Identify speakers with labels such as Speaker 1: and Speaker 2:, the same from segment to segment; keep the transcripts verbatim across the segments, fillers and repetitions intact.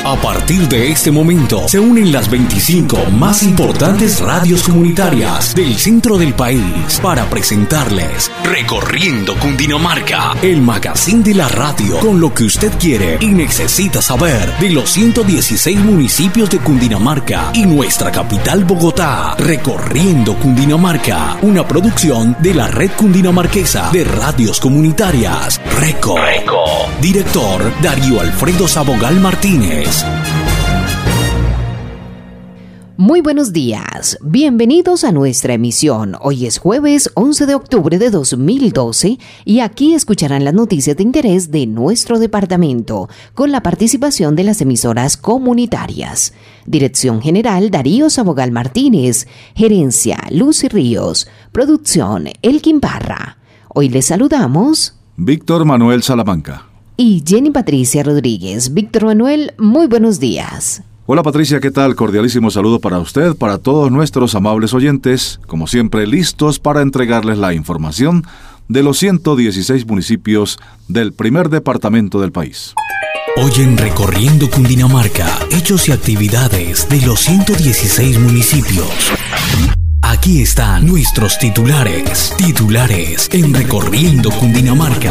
Speaker 1: A partir de este momento se unen las veinticinco más importantes radios comunitarias del centro del país para presentarles Recorriendo Cundinamarca, el magazine de la radio con lo que usted quiere y necesita saber de los ciento dieciséis municipios de Cundinamarca y nuestra capital Bogotá. Recorriendo Cundinamarca, una producción de la Red Cundinamarquesa de Radios Comunitarias, RECO. RECO. Director Darío Alfredo Sabogal Martínez.
Speaker 2: Muy buenos días, bienvenidos a nuestra emisión. Hoy es jueves once de octubre de dos mil doce y aquí escucharán las noticias de interés de nuestro departamento con la participación de las emisoras comunitarias. Dirección General Darío Sabogal Martínez, Gerencia Lucy Ríos, Producción Elkin Parra. Hoy les saludamos
Speaker 3: Víctor Manuel Salamanca
Speaker 2: y Jenny Patricia Rodríguez. Víctor Manuel, muy buenos días.
Speaker 3: Hola Patricia, ¿qué tal? Cordialísimo saludo para usted, para todos nuestros amables oyentes, como siempre listos para entregarles la información de los ciento dieciséis municipios del primer departamento del país.
Speaker 1: Hoy en Recorriendo Cundinamarca, hechos y actividades de los ciento dieciséis municipios. Aquí están nuestros titulares, titulares en Recorriendo Cundinamarca.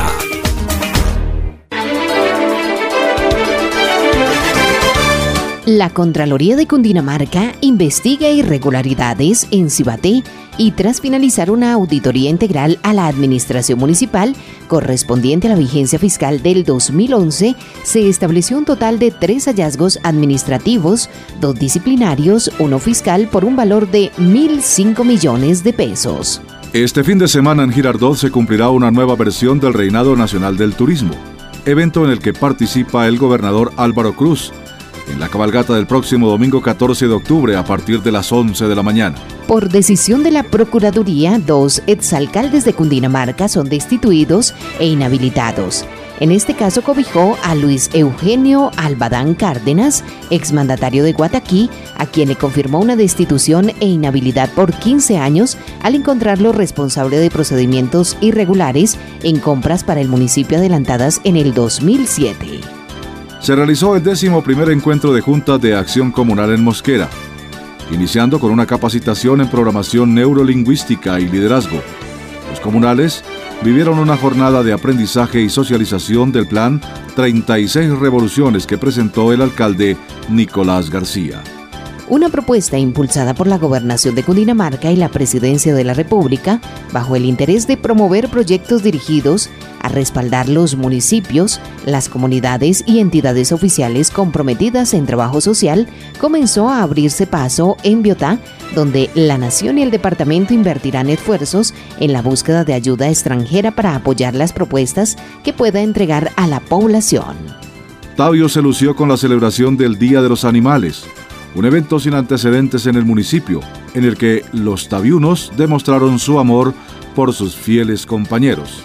Speaker 2: La Contraloría de Cundinamarca investiga irregularidades en Cibaté y tras finalizar una auditoría integral a la administración municipal correspondiente a la vigencia fiscal del dos mil once, se estableció un total de tres hallazgos administrativos, dos disciplinarios, uno fiscal por un valor de mil cinco millones de pesos.
Speaker 3: Este fin de semana en Girardot se cumplirá una nueva versión del Reinado Nacional del Turismo, evento en el que participa el gobernador Álvaro Cruz, en la cabalgata del próximo domingo catorce de octubre a partir de las once de la mañana.
Speaker 2: Por decisión de la Procuraduría, dos exalcaldes de Cundinamarca son destituidos e inhabilitados. En este caso cobijó a Luis Eugenio Albadán Cárdenas, exmandatario de Guataquí, a quien le confirmó una destitución e inhabilidad por quince años al encontrarlo responsable de procedimientos irregulares en compras para el municipio adelantadas en el dos mil siete.
Speaker 3: Se realizó el décimo primer encuentro de Juntas de Acción Comunal en Mosquera, iniciando con una capacitación en programación neurolingüística y liderazgo. Los comunales vivieron una jornada de aprendizaje y socialización del plan treinta y seis Revoluciones que presentó el alcalde Nicolás García.
Speaker 2: Una propuesta impulsada por la Gobernación de Cundinamarca y la Presidencia de la República, bajo el interés de promover proyectos dirigidos a respaldar los municipios, las comunidades y entidades oficiales comprometidas en trabajo social, comenzó a abrirse paso en Biotá, donde la Nación y el Departamento invertirán esfuerzos en la búsqueda de ayuda extranjera para apoyar las propuestas que pueda entregar a la población.
Speaker 3: Tabio se lució con la celebración del Día de los Animales, un evento sin antecedentes en el municipio, en el que los tabiunos demostraron su amor por sus fieles compañeros.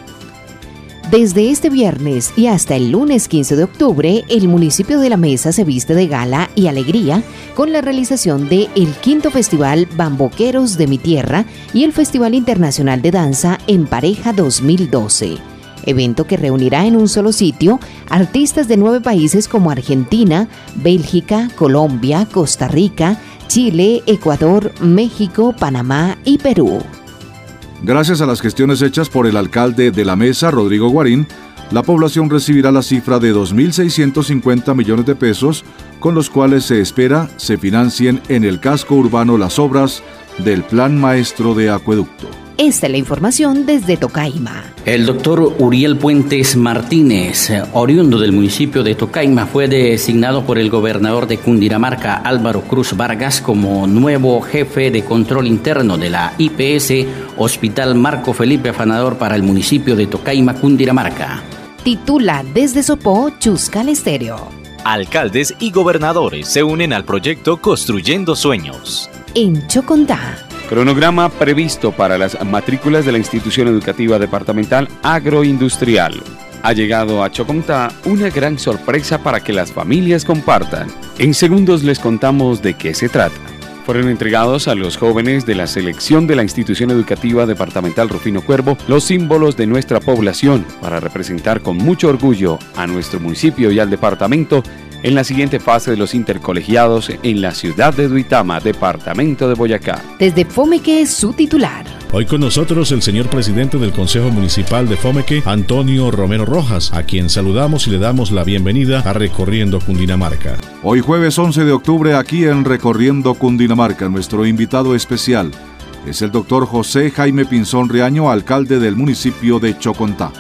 Speaker 2: Desde este viernes y hasta el lunes quince de octubre, el municipio de La Mesa se viste de gala y alegría con la realización de el quinto Festival Bamboqueros de mi Tierra y el Festival Internacional de Danza en Pareja dos mil doce. Evento que reunirá en un solo sitio artistas de nueve países como Argentina, Bélgica, Colombia, Costa Rica, Chile, Ecuador, México, Panamá y Perú.
Speaker 3: Gracias a las gestiones hechas por el alcalde de La Mesa, Rodrigo Guarín, la población recibirá la cifra de dos mil seiscientos cincuenta millones de pesos, con los cuales se espera se financien en el casco urbano las obras del Plan Maestro de Acueducto.
Speaker 2: Esta es la información desde Tocaima.
Speaker 4: El doctor Uriel Puentes Martínez, oriundo del municipio de Tocaima, fue designado por el gobernador de Cundinamarca, Álvaro Cruz Vargas, como nuevo jefe de control interno de la I P S Hospital Marco Felipe Afanador para el municipio de Tocaima, Cundinamarca.
Speaker 2: Titula desde Sopó, Chuscal Estéreo.
Speaker 5: Alcaldes y gobernadores se unen al proyecto Construyendo Sueños.
Speaker 2: En Chocontá.
Speaker 6: Cronograma previsto para las matrículas de la institución educativa departamental agroindustrial. Ha llegado a Chocontá una gran sorpresa para que las familias compartan. En segundos les contamos de qué se trata. Fueron entregados a los jóvenes de la selección de la institución educativa departamental Rufino Cuervo los símbolos de nuestra población para representar con mucho orgullo a nuestro municipio y al departamento en la siguiente fase de los intercolegiados en la ciudad de Duitama, departamento de Boyacá.
Speaker 2: Desde Fomeque, su titular.
Speaker 7: Hoy con nosotros el señor presidente del Consejo Municipal de Fomeque, Antonio Romero Rojas, a quien saludamos y le damos la bienvenida a Recorriendo Cundinamarca.
Speaker 3: Hoy jueves once de octubre aquí en Recorriendo Cundinamarca, nuestro invitado especial es el doctor José Jaime Pinzón Riaño, alcalde del municipio de Chocontá.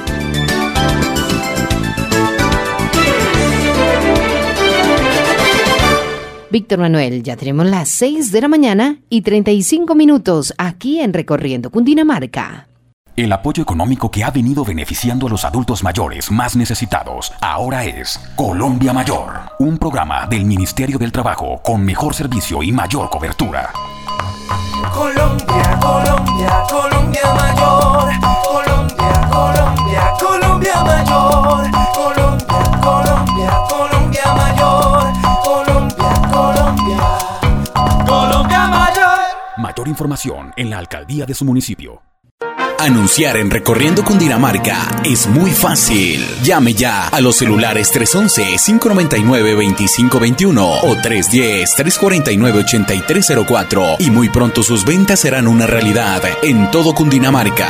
Speaker 2: Víctor Manuel, ya tenemos las seis de la mañana y treinta y cinco minutos aquí en Recorriendo Cundinamarca.
Speaker 1: El apoyo económico que ha venido beneficiando a los adultos mayores más necesitados ahora es Colombia Mayor, un programa del Ministerio del Trabajo con mejor servicio y mayor cobertura.
Speaker 8: Colombia, Colombia, Colombia Mayor. Colombia, Colombia, Colombia Mayor. Colombia, Colombia, Colombia Mayor. Colombia, Colombia, Colombia Mayor.
Speaker 1: Mayor información en la alcaldía de su municipio.
Speaker 9: Anunciar en Recorriendo Cundinamarca es muy fácil. Llame ya a los celulares tres once, cinco noventa y nueve, veinticinco veintiuno o tres diez, tres cuarenta y nueve, ochenta y tres cero cuatro y muy pronto sus ventas serán una realidad en todo Cundinamarca.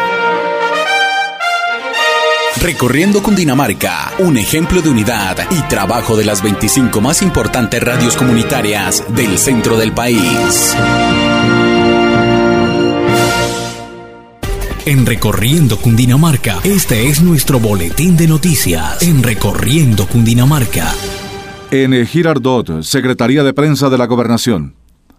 Speaker 9: Recorriendo Cundinamarca, un ejemplo de unidad y trabajo de las veinticinco más importantes radios comunitarias del centro del país. En Recorriendo Cundinamarca, este es nuestro boletín de noticias. En Recorriendo Cundinamarca.
Speaker 3: En Girardot, Secretaría de Prensa de la Gobernación.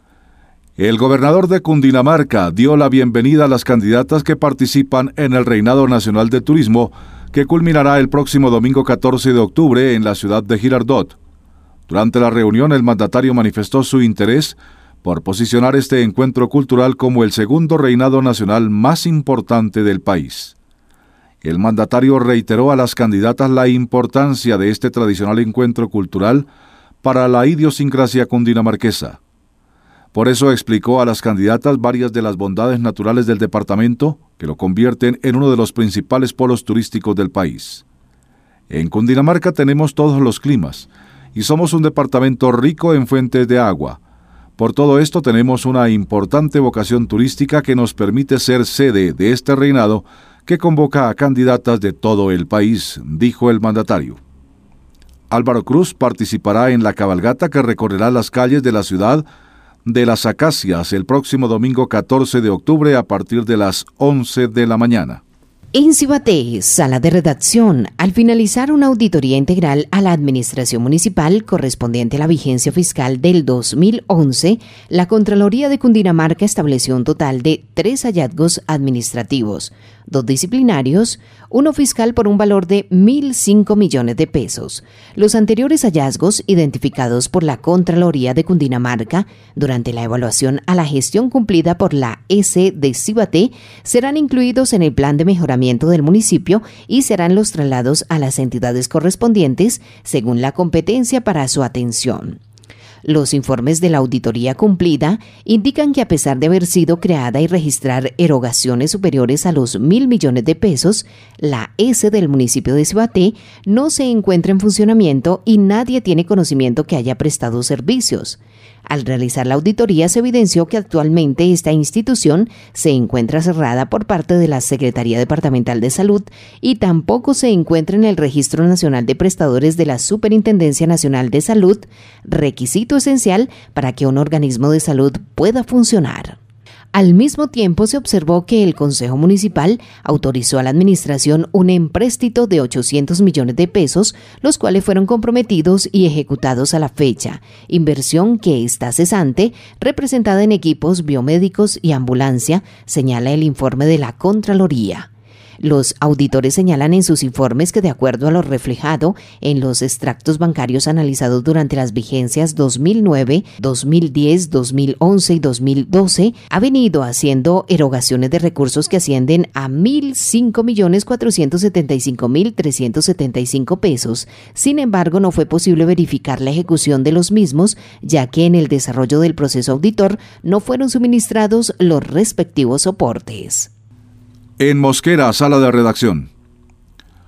Speaker 3: El gobernador de Cundinamarca dio la bienvenida a las candidatas que participan en el Reinado Nacional de Turismo, que culminará el próximo domingo catorce de octubre en la ciudad de Girardot. Durante la reunión, el mandatario manifestó su interés por posicionar este encuentro cultural como el segundo reinado nacional más importante del país. El mandatario reiteró a las candidatas la importancia de este tradicional encuentro cultural para la idiosincrasia cundinamarquesa. Por eso explicó a las candidatas varias de las bondades naturales del departamento que lo convierten en uno de los principales polos turísticos del país. En Cundinamarca tenemos todos los climas y somos un departamento rico en fuentes de agua. Por todo esto tenemos una importante vocación turística que nos permite ser sede de este reinado que convoca a candidatas de todo el país, dijo el mandatario. Álvaro Cruz participará en la cabalgata que recorrerá las calles de la ciudad de Las Acacias el próximo domingo catorce de octubre a partir de las once de la mañana.
Speaker 2: En Cibaté, sala de redacción, al finalizar una auditoría integral a la administración municipal correspondiente a la vigencia fiscal del dos mil once, la Contraloría de Cundinamarca estableció un total de tres hallazgos administrativos, dos disciplinarios, uno fiscal por un valor de mil cinco millones de pesos. Los anteriores hallazgos, identificados por la Contraloría de Cundinamarca durante la evaluación a la gestión cumplida por la S de Cibaté, serán incluidos en el plan de mejoramiento del municipio y serán los traslados a las entidades correspondientes según la competencia para su atención. Los informes de la auditoría cumplida indican que a pesar de haber sido creada y registrar erogaciones superiores a los mil millones de pesos, la S del municipio de Cibaté no se encuentra en funcionamiento y nadie tiene conocimiento que haya prestado servicios. Al realizar la auditoría se evidenció que actualmente esta institución se encuentra cerrada por parte de la Secretaría Departamental de Salud y tampoco se encuentra en el Registro Nacional de Prestadores de la Superintendencia Nacional de Salud, requisito esencial para que un organismo de salud pueda funcionar. Al mismo tiempo, se observó que el Consejo Municipal autorizó a la Administración un empréstito de ochocientos millones de pesos, los cuales fueron comprometidos y ejecutados a la fecha, inversión que está cesante, representada en equipos biomédicos y ambulancia, señala el informe de la Contraloría. Los auditores señalan en sus informes que, de acuerdo a lo reflejado en los extractos bancarios analizados durante las vigencias dos mil nueve, dos mil diez, dos mil once y dos mil doce, ha venido haciendo erogaciones de recursos que ascienden a mil cinco millones cuatrocientos setenta y cinco mil trescientos setenta y cinco pesos. Sin embargo, no fue posible verificar la ejecución de los mismos, ya que en el desarrollo del proceso auditor no fueron suministrados los respectivos soportes.
Speaker 3: En Mosquera, sala de redacción.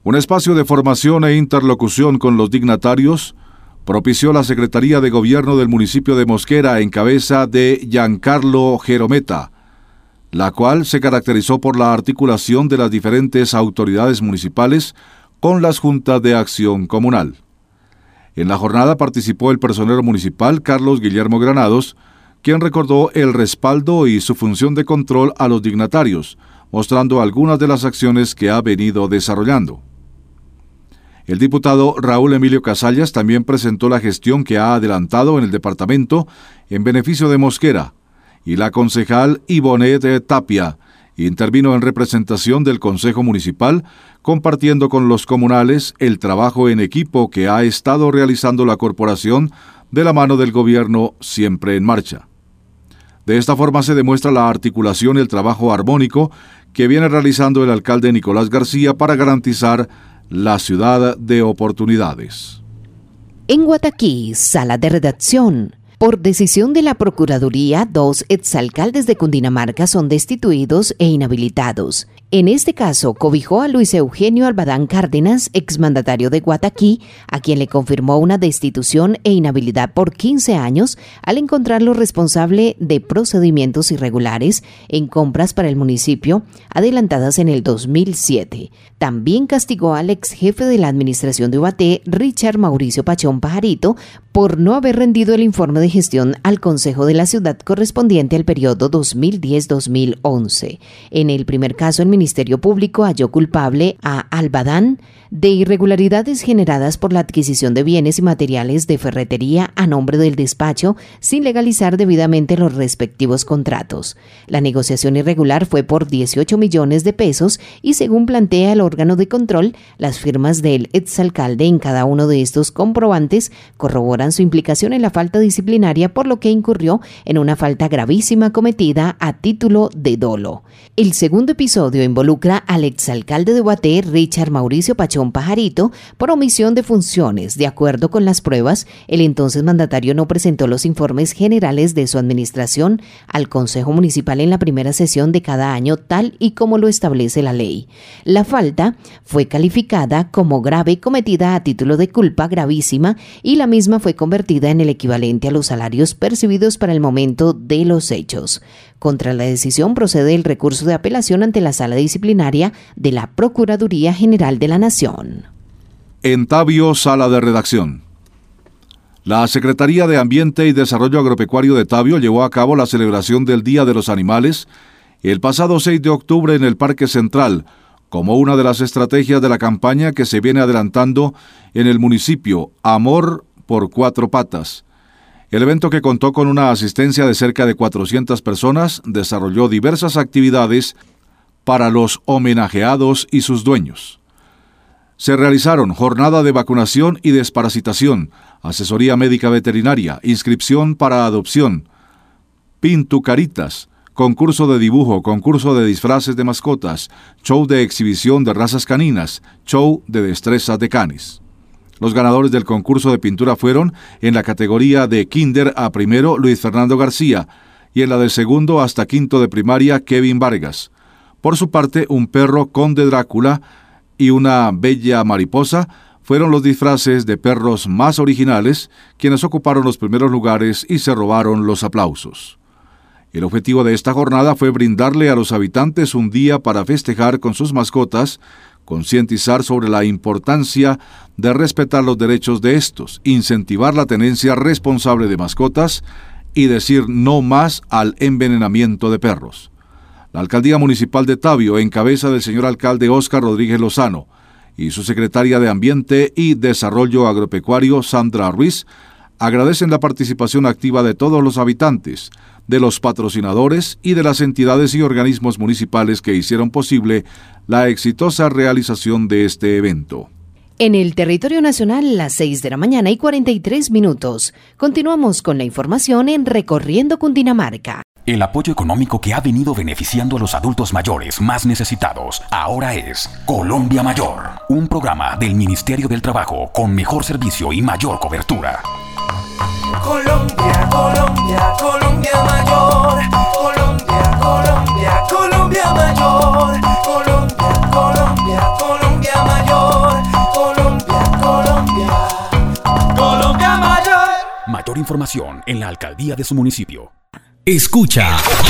Speaker 3: Un espacio de formación e interlocución con los dignatarios propició la Secretaría de Gobierno del municipio de Mosquera en cabeza de Giancarlo Jerometa, la cual se caracterizó por la articulación de las diferentes autoridades municipales con las juntas de acción comunal. En la jornada participó el personero municipal Carlos Guillermo Granados, quien recordó el respaldo y su función de control a los dignatarios, mostrando algunas de las acciones que ha venido desarrollando. El diputado Raúl Emilio Casallas también presentó la gestión que ha adelantado en el departamento en beneficio de Mosquera, y la concejal Ivonette Tapia intervino en representación del Consejo Municipal, compartiendo con los comunales el trabajo en equipo que ha estado realizando la corporación de la mano del gobierno siempre en marcha. De esta forma se demuestra la articulación y el trabajo armónico que viene realizando el alcalde Nicolás García para garantizar la ciudad de oportunidades.
Speaker 2: En Guataquí, sala de redacción. Por decisión de la Procuraduría, dos exalcaldes de Cundinamarca son destituidos e inhabilitados. En este caso, cobijó a Luis Eugenio Albadán Cárdenas, exmandatario de Guataquí, a quien le confirmó una destitución e inhabilidad por quince años al encontrarlo responsable de procedimientos irregulares en compras para el municipio adelantadas en el dos mil siete. También castigó al ex jefe de la administración de Ubaté, Richard Mauricio Pachón Pajarito, por no haber rendido el informe de gestión al Consejo de la Ciudad correspondiente al periodo dos mil diez a dos mil once. En el primer caso, el Ministerio Público halló culpable a Albadán de irregularidades generadas por la adquisición de bienes y materiales de ferretería a nombre del despacho sin legalizar debidamente los respectivos contratos. La negociación irregular fue por dieciocho millones de pesos y, según plantea el órgano de control, las firmas del exalcalde en cada uno de estos comprobantes corroboran su implicación en la falta disciplinaria, por lo que incurrió en una falta gravísima cometida a título de dolo. El segundo episodio involucra al exalcalde de Ubaté, Richard Mauricio Pachón Pajarito, por omisión de funciones. De acuerdo con las pruebas, el entonces mandatario no presentó los informes generales de su administración al Consejo Municipal en la primera sesión de cada año, tal y como lo establece la ley. La falta fue calificada como grave, cometida a título de culpa gravísima, y la misma fue convertida en el equivalente a los salarios percibidos para el momento de los hechos. Contra la decisión procede el recurso de apelación ante la Sala Disciplinaria de la Procuraduría General de la Nación.
Speaker 3: En Tabio, sala de redacción. La Secretaría de Ambiente y Desarrollo Agropecuario de Tabio llevó a cabo la celebración del Día de los Animales el pasado seis de octubre en el Parque Central, como una de las estrategias de la campaña que se viene adelantando en el municipio, Amor por Cuatro Patas. El evento, que contó con una asistencia de cerca de cuatrocientas personas, desarrolló diversas actividades para los homenajeados y sus dueños. Se realizaron jornada de vacunación y desparasitación, asesoría médica veterinaria, inscripción para adopción, pintucaritas, concurso de dibujo, concurso de disfraces de mascotas, show de exhibición de razas caninas, show de destrezas de canes. Los ganadores del concurso de pintura fueron, en la categoría de kinder a primero, Luis Fernando García, y en la de segundo hasta quinto de primaria, Kevin Vargas. Por su parte, un perro Conde Drácula y una bella mariposa fueron los disfraces de perros más originales, quienes ocuparon los primeros lugares y se robaron los aplausos. El objetivo de esta jornada fue brindarle a los habitantes un día para festejar con sus mascotas, concientizar sobre la importancia de respetar los derechos de estos, incentivar la tenencia responsable de mascotas y decir no más al envenenamiento de perros. La Alcaldía Municipal de Tabio, en cabeza del señor alcalde Óscar Rodríguez Lozano, y su secretaria de Ambiente y Desarrollo Agropecuario, Sandra Ruiz, agradecen la participación activa de todos los habitantes, de los patrocinadores y de las entidades y organismos municipales que hicieron posible la exitosa realización de este evento.
Speaker 2: En el territorio nacional, las seis de la mañana y cuarenta y tres minutos. Continuamos con la información en Recorriendo Cundinamarca.
Speaker 1: El apoyo económico que ha venido beneficiando a los adultos mayores más necesitados ahora es Colombia Mayor, un programa del Ministerio del Trabajo con mejor servicio y mayor cobertura.
Speaker 8: Colombia, Colombia, Colombia Mayor. Colombia, Colombia, Colombia Mayor. Colombia, Colombia, Colombia Mayor.
Speaker 1: Mayor información en la alcaldía de su municipio. Escucha,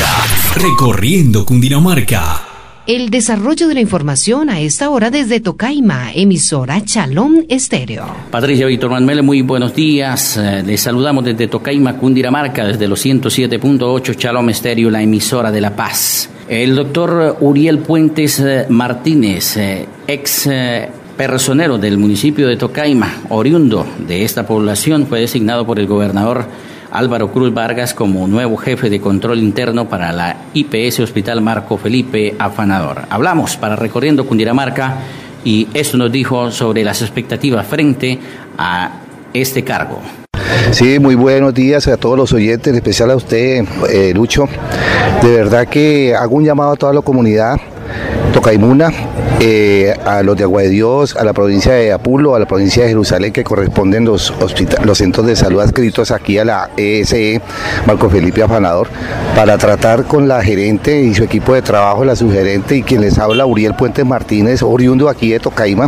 Speaker 1: Recorriendo Cundinamarca.
Speaker 2: El desarrollo de la información a esta hora desde Tocaima, emisora Chalón Estéreo.
Speaker 4: Patricia Víctor Manuel, muy buenos días. Eh, les saludamos desde Tocaima, Cundinamarca, desde los ciento siete punto ocho Chalón Estéreo, la emisora de La Paz. El doctor Uriel Puentes eh, Martínez, eh, ex eh, personero del municipio de Tocaima, oriundo de esta población, fue designado por el gobernador Álvaro Cruz Vargas como nuevo jefe de control interno para la I P S Hospital Marco Felipe Afanador. Hablamos para Recorriendo Cundinamarca y esto nos dijo sobre las expectativas frente a este cargo.
Speaker 10: Sí, muy buenos días a todos los oyentes, en especial a usted, eh, Lucho. De verdad que hago un llamado a toda la comunidad tocaimuna, eh, a los de Agua de Dios, a la provincia de Apulo, a la provincia de Jerusalén, que corresponden los, los centros de salud adscritos aquí a la E S E Marco Felipe Afanador, para tratar con la gerente y su equipo de trabajo, la subgerente y quien les habla, Uriel Puentes Martínez, oriundo aquí de Tocaima,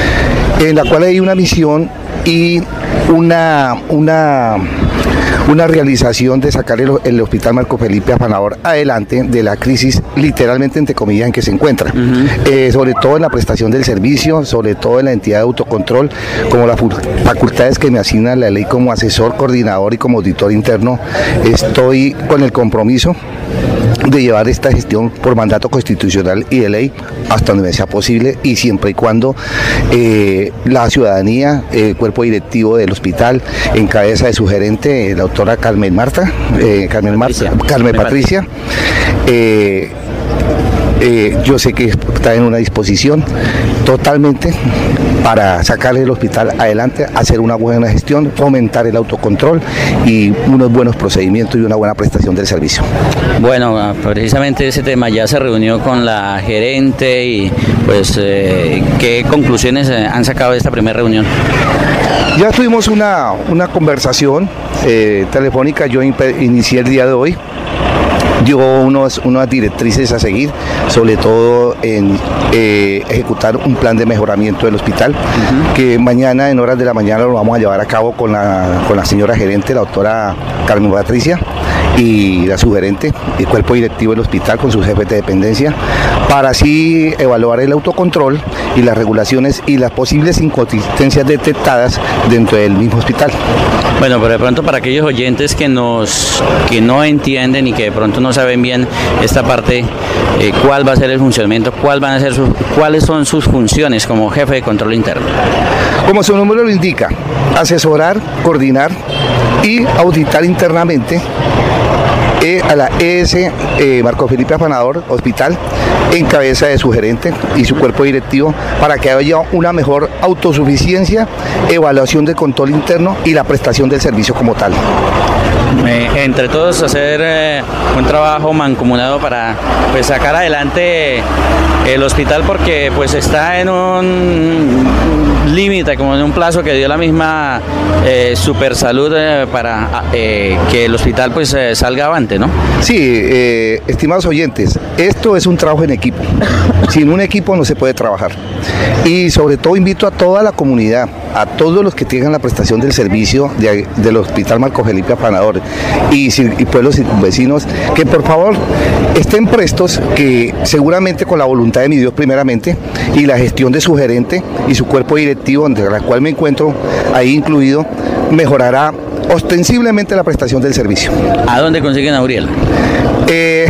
Speaker 10: en la cual hay una misión y una, una, una realización de sacar el, el Hospital Marco Felipe Afanador adelante de la crisis, literalmente entre comillas, en que se encuentra. Uh-huh. eh, sobre todo en la prestación del servicio, sobre todo en la entidad de autocontrol, como las facultades que me asigna la ley como asesor, coordinador y como auditor interno. Estoy con el compromiso de llevar esta gestión por mandato constitucional y de ley hasta donde me sea posible, y siempre y cuando eh, la ciudadanía, el cuerpo directivo del hospital, en cabeza de su gerente, la doctora Carmen Marta, eh, Carmen Marta, Patricia. Carmen Patricia, eh, Eh, yo sé que está en una disposición totalmente para sacarle el hospital adelante, hacer una buena gestión, fomentar el autocontrol y unos buenos procedimientos y una buena prestación del servicio.
Speaker 4: Bueno, precisamente ese tema ya se reunió con la gerente y pues eh, ¿qué conclusiones han sacado de esta primera reunión?
Speaker 10: Ya tuvimos una, una conversación eh, telefónica, yo inicié el día de hoy. Dio unos, unas directrices a seguir, sobre todo en eh, ejecutar un plan de mejoramiento del hospital, uh-huh. que mañana en horas de la mañana lo vamos a llevar a cabo con la, con la señora gerente, la doctora Carmen Patricia, y la subgerente, el cuerpo directivo del hospital con sus jefes de dependencia, para así evaluar el autocontrol y las regulaciones y las posibles inconsistencias detectadas dentro del mismo hospital.
Speaker 4: Bueno, pero de pronto para aquellos oyentes que nos que no entienden y que de pronto no saben bien esta parte, eh, ¿cuál va a ser el funcionamiento? ¿Cuál van a ser sus, ¿Cuáles son sus funciones como jefe de control interno?
Speaker 10: Como su nombre lo indica, asesorar, coordinar y auditar internamente eh, a la E S eh, Marco Felipe Afanador Hospital, en cabeza de su gerente y su cuerpo directivo, para que haya una mejor autosuficiencia, evaluación de control interno y la prestación del servicio como tal.
Speaker 4: Eh, entre todos hacer eh, un trabajo mancomunado para pues sacar adelante el hospital, porque pues está en un límite, como en un plazo que dio la misma eh, Supersalud eh, para eh, que el hospital pues eh, salga avante, ¿no?
Speaker 10: Sí, eh, estimados oyentes, esto es un trabajo en equipo. Sin un equipo no se puede trabajar. Y sobre todo invito a toda la comunidad, a todos los que tengan la prestación del servicio de, del Hospital Marco Felipe Afanador y, y pueblos vecinos, que por favor estén prestos, que seguramente con la voluntad de mi Dios primeramente y la gestión de su gerente y su cuerpo directivo, entre la cual me encuentro ahí incluido, mejorará ostensiblemente la prestación del servicio.
Speaker 4: ¿A dónde consiguen a Uriel?
Speaker 10: Eh,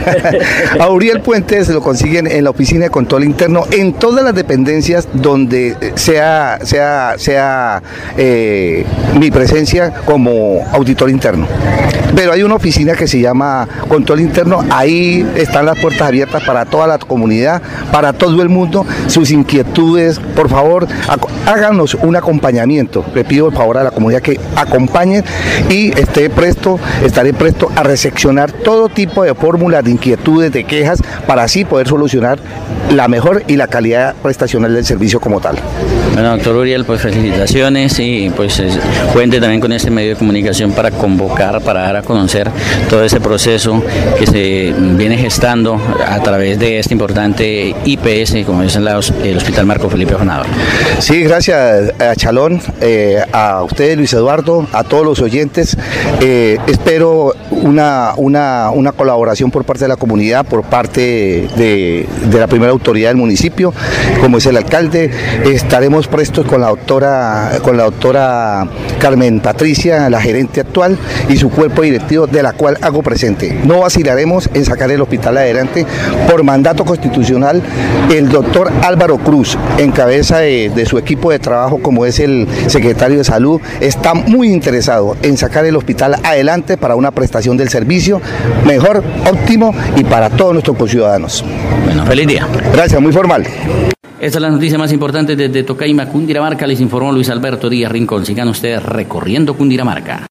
Speaker 10: a Uriel Puentes lo consiguen en la oficina de control interno, en todas las dependencias donde sea, sea, sea eh, mi presencia como auditor interno. Pero hay una oficina que se llama control interno, ahí están las puertas abiertas para toda la comunidad, para todo el mundo, sus inquietudes, por favor, háganos un acompañamiento. Le pido por favor a la comunidad que acompañen y esté presto, estaré presto a recepcionar todo tipo de fórmulas, de inquietudes, de quejas, para así poder solucionar la mejor y la calidad prestacional del servicio como tal.
Speaker 4: Bueno, doctor Uriel, pues felicitaciones y pues cuente también con este medio de comunicación para convocar, para dar a conocer todo ese proceso que se viene gestando a través de este importante I P S, como es el Hospital Marco Felipe Afanador.
Speaker 10: Sí, gracias a Chalón, eh, a usted, Luis Eduardo, a todos los oyentes. Eh, espero una, una, una colaboración por parte de la comunidad, por parte de, de la primera autoridad del municipio, como es el alcalde. Estaremos prestos con la doctora, con la doctora Carmen Patricia, la gerente actual, y su cuerpo directivo, de la cual hago presente. No vacilaremos en sacar el hospital adelante. Por mandato constitucional, el doctor Álvaro Cruz, en cabeza de, de su equipo de trabajo, como es el secretario de Salud, está muy interesado en sacar el hospital adelante para una prestación del servicio mejor, óptimo y para todos nuestros conciudadanos.
Speaker 4: Bueno, feliz día.
Speaker 10: Gracias, muy formal.
Speaker 4: Esta es la noticia más importante desde Tocaima, Cundinamarca. Les informó Luis Alberto Díaz Rincón. Sigan ustedes recorriendo Cundinamarca.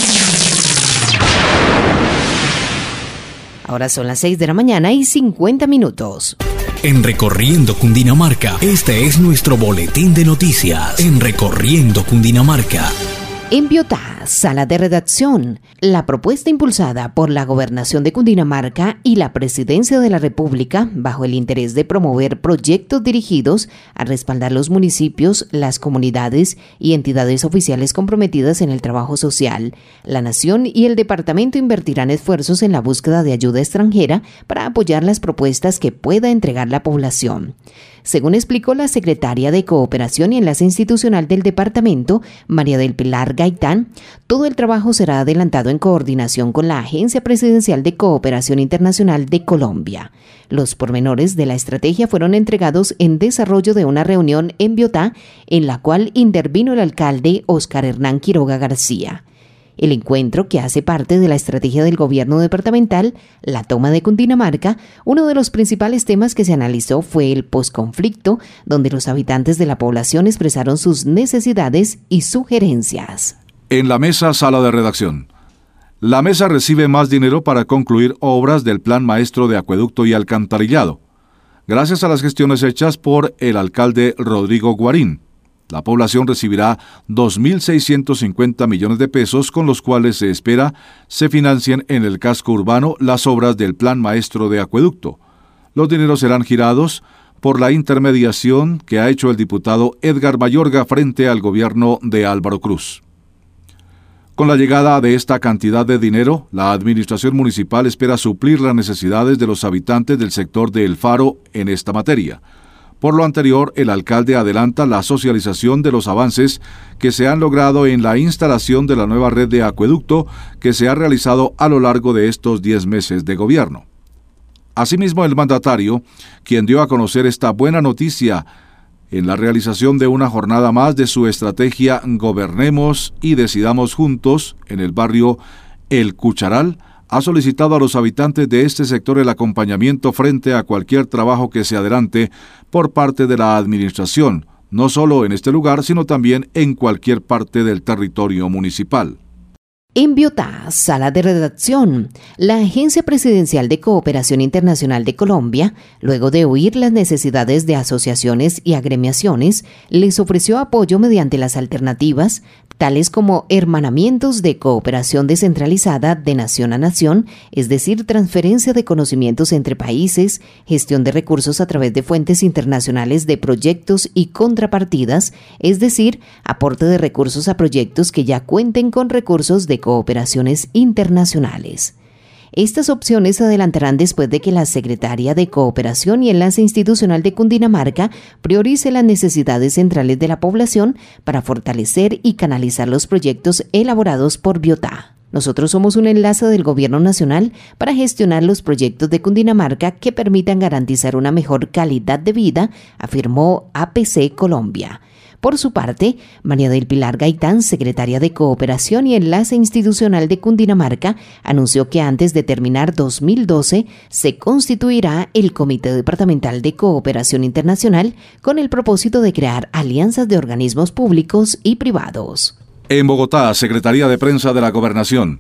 Speaker 2: Ahora son las seis de la mañana y cincuenta minutos.
Speaker 1: En Recorriendo Cundinamarca, este es nuestro boletín de noticias. En Recorriendo Cundinamarca.
Speaker 2: En Biotá, sala de redacción, la propuesta impulsada por la Gobernación de Cundinamarca y la Presidencia de la República, bajo el interés de promover proyectos dirigidos a respaldar los municipios, las comunidades y entidades oficiales comprometidas en el trabajo social. La Nación y el Departamento invertirán esfuerzos en la búsqueda de ayuda extranjera para apoyar las propuestas que pueda entregar la población. Según explicó la secretaria de Cooperación y Enlace Institucional del departamento, María del Pilar Gaitán, todo el trabajo será adelantado en coordinación con la Agencia Presidencial de Cooperación Internacional de Colombia. Los pormenores de la estrategia fueron entregados en desarrollo de una reunión en Biotá, en la cual intervino el alcalde Óscar Hernán Quiroga García. El encuentro, que hace parte de la estrategia del gobierno departamental, la toma de Cundinamarca, uno de los principales temas que se analizó fue el posconflicto, donde los habitantes de la población expresaron sus necesidades y sugerencias.
Speaker 3: En la mesa sala de redacción. La mesa recibe más dinero para concluir obras del Plan Maestro de Acueducto y Alcantarillado, gracias a las gestiones hechas por el alcalde Rodrigo Guarín. La población recibirá dos mil seiscientos cincuenta millones de pesos, con los cuales se espera se financien en el casco urbano las obras del Plan Maestro de Acueducto. Los dineros serán girados por la intermediación que ha hecho el diputado Edgar Mayorga frente al gobierno de Álvaro Cruz. Con la llegada de esta cantidad de dinero, la administración municipal espera suplir las necesidades de los habitantes del sector de El Faro en esta materia. Por lo anterior, el alcalde adelanta la socialización de los avances que se han logrado en la instalación de la nueva red de acueducto que se ha realizado a lo largo de estos diez meses de gobierno. Asimismo, el mandatario, quien dio a conocer esta buena noticia en la realización de una jornada más de su estrategia Gobernemos y Decidamos Juntos en el barrio El Cucharal, ha solicitado a los habitantes de este sector el acompañamiento frente a cualquier trabajo que se adelante por parte de la administración, no solo en este lugar, sino también en cualquier parte del territorio municipal.
Speaker 2: En Biotá, sala de redacción, la Agencia Presidencial de Cooperación Internacional de Colombia, luego de oír las necesidades de asociaciones y agremiaciones, les ofreció apoyo mediante las alternativas, tales como hermanamientos de cooperación descentralizada de nación a nación, es decir, transferencia de conocimientos entre países, gestión de recursos a través de fuentes internacionales de proyectos y contrapartidas, es decir, aporte de recursos a proyectos que ya cuenten con recursos de cooperaciones internacionales. Estas opciones se adelantarán después de que la Secretaría de Cooperación y Enlace Institucional de Cundinamarca priorice las necesidades centrales de la población para fortalecer y canalizar los proyectos elaborados por Biotá. Nosotros somos un enlace del Gobierno Nacional para gestionar los proyectos de Cundinamarca que permitan garantizar una mejor calidad de vida, afirmó A P C Colombia. Por su parte, María del Pilar Gaitán, secretaria de Cooperación y Enlace Institucional de Cundinamarca, anunció que antes de terminar dos mil doce se constituirá el Comité Departamental de Cooperación Internacional con el propósito de crear alianzas de organismos públicos y privados.
Speaker 3: En Bogotá, Secretaría de Prensa de la Gobernación.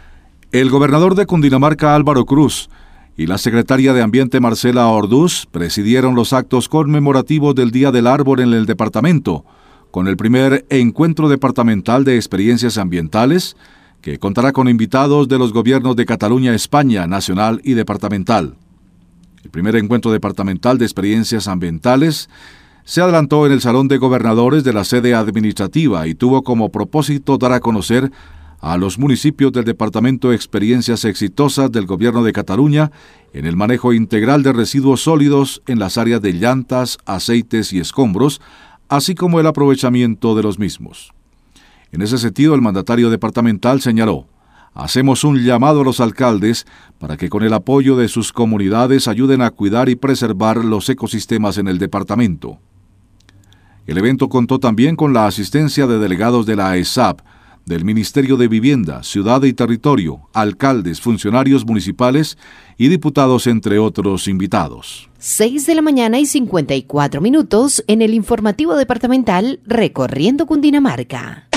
Speaker 3: El gobernador de Cundinamarca, Álvaro Cruz, y la secretaria de Ambiente, Marcela Orduz, presidieron los actos conmemorativos del Día del Árbol en el departamento, con el primer encuentro departamental de experiencias ambientales, que contará con invitados de los gobiernos de Cataluña, España, nacional y departamental. El primer encuentro departamental de experiencias ambientales se adelantó en el Salón de Gobernadores de la sede administrativa y tuvo como propósito dar a conocer a los municipios del departamento experiencias exitosas del gobierno de Cataluña en el manejo integral de residuos sólidos en las áreas de llantas, aceites y escombros, así como el aprovechamiento de los mismos. En ese sentido, el mandatario departamental señaló: hacemos un llamado a los alcaldes para que con el apoyo de sus comunidades ayuden a cuidar y preservar los ecosistemas en el departamento. El evento contó también con la asistencia de delegados de la E S A P, del Ministerio de Vivienda, Ciudad y Territorio, alcaldes, funcionarios municipales y diputados, entre otros invitados.
Speaker 2: seis de la mañana y cincuenta y cuatro minutos en el informativo departamental Recorriendo Cundinamarca.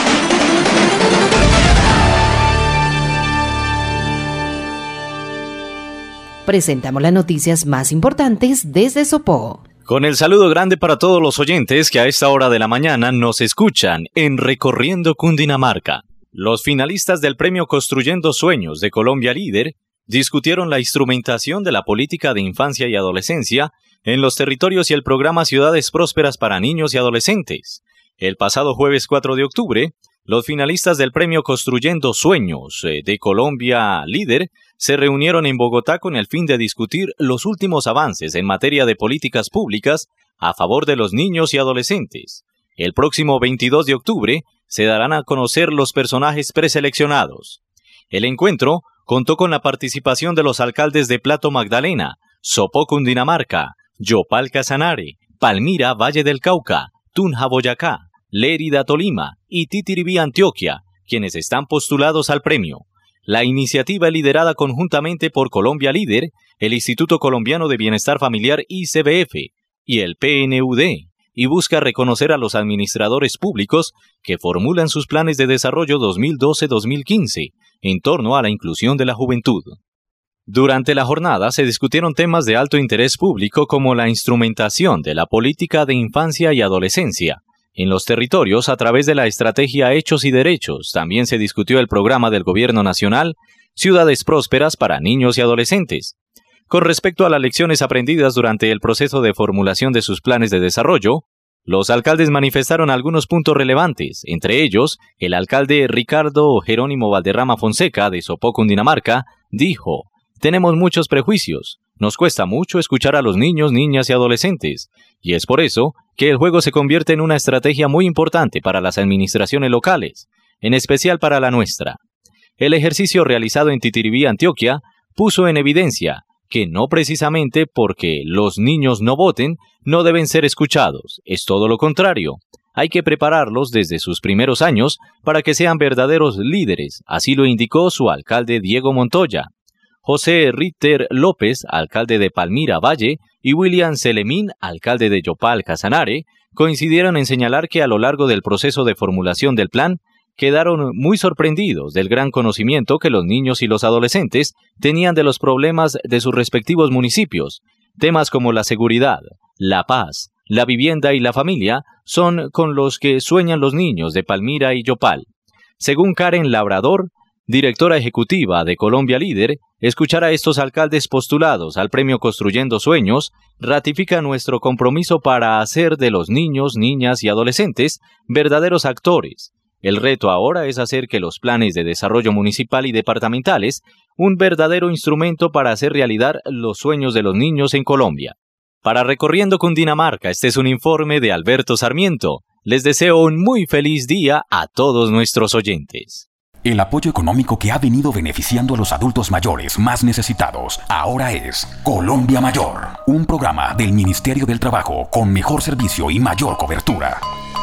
Speaker 2: Presentamos las noticias más importantes desde Sopó.
Speaker 5: Con el saludo grande para todos los oyentes que a esta hora de la mañana nos escuchan en Recorriendo Cundinamarca. Los finalistas del premio Construyendo Sueños de Colombia Líder discutieron la instrumentación de la política de infancia y adolescencia en los territorios y el programa Ciudades Prósperas para Niños y Adolescentes. El pasado jueves cuatro de octubre, los finalistas del premio Construyendo Sueños de Colombia Líder se reunieron en Bogotá con el fin de discutir los últimos avances en materia de políticas públicas a favor de los niños y adolescentes. El próximo veintidós de octubre se darán a conocer los personajes preseleccionados. El encuentro contó con la participación de los alcaldes de Plato Magdalena, Sopó Cundinamarca, Yopal Casanare, Palmira Valle del Cauca, Tunja Boyacá, Lérida Tolima y Titiribí Antioquia, quienes están postulados al premio. La iniciativa es liderada conjuntamente por Colombia Líder, el Instituto Colombiano de Bienestar Familiar I C B F y el P N U D, y busca reconocer a los administradores públicos que formulan sus planes de desarrollo dos mil doce a dos mil quince en torno a la inclusión de la juventud. Durante la jornada se discutieron temas de alto interés público como la instrumentación de la política de infancia y adolescencia en los territorios a través de la estrategia Hechos y Derechos. También se discutió el programa del Gobierno Nacional Ciudades Prósperas para Niños y Adolescentes. Con respecto a las lecciones aprendidas durante el proceso de formulación de sus planes de desarrollo, los alcaldes manifestaron algunos puntos relevantes. Entre ellos, el alcalde Ricardo Jerónimo Valderrama Fonseca de Sopó, Cundinamarca, dijo: tenemos muchos prejuicios, nos cuesta mucho escuchar a los niños, niñas y adolescentes, y es por eso que el juego se convierte en una estrategia muy importante para las administraciones locales, en especial para la nuestra. El ejercicio realizado en Titiribí, Antioquia, puso en evidencia que no precisamente porque los niños no voten, no deben ser escuchados, es todo lo contrario. Hay que prepararlos desde sus primeros años para que sean verdaderos líderes, así lo indicó su alcalde Diego Montoya. José Ritter López, alcalde de Palmira Valle, y William Selemín, alcalde de Yopal Casanare, coincidieron en señalar que a lo largo del proceso de formulación del plan, quedaron muy sorprendidos del gran conocimiento que los niños y los adolescentes tenían de los problemas de sus respectivos municipios. Temas como la seguridad, la paz, la vivienda y la familia son con los que sueñan los niños de Palmira y Yopal. Según Karen Labrador, directora ejecutiva de Colombia Líder, escuchar a estos alcaldes postulados al premio Construyendo Sueños ratifica nuestro compromiso para hacer de los niños, niñas y adolescentes verdaderos actores. El reto ahora es hacer que los planes de desarrollo municipal y departamentales un verdadero instrumento para hacer realidad los sueños de los niños en Colombia. Para Recorriendo Cundinamarca, este es un informe de Alberto Sarmiento. Les deseo un muy feliz día a todos nuestros oyentes.
Speaker 9: El apoyo económico que ha venido beneficiando a los adultos mayores más necesitados ahora es Colombia Mayor, un programa del Ministerio del Trabajo con mejor servicio y mayor cobertura.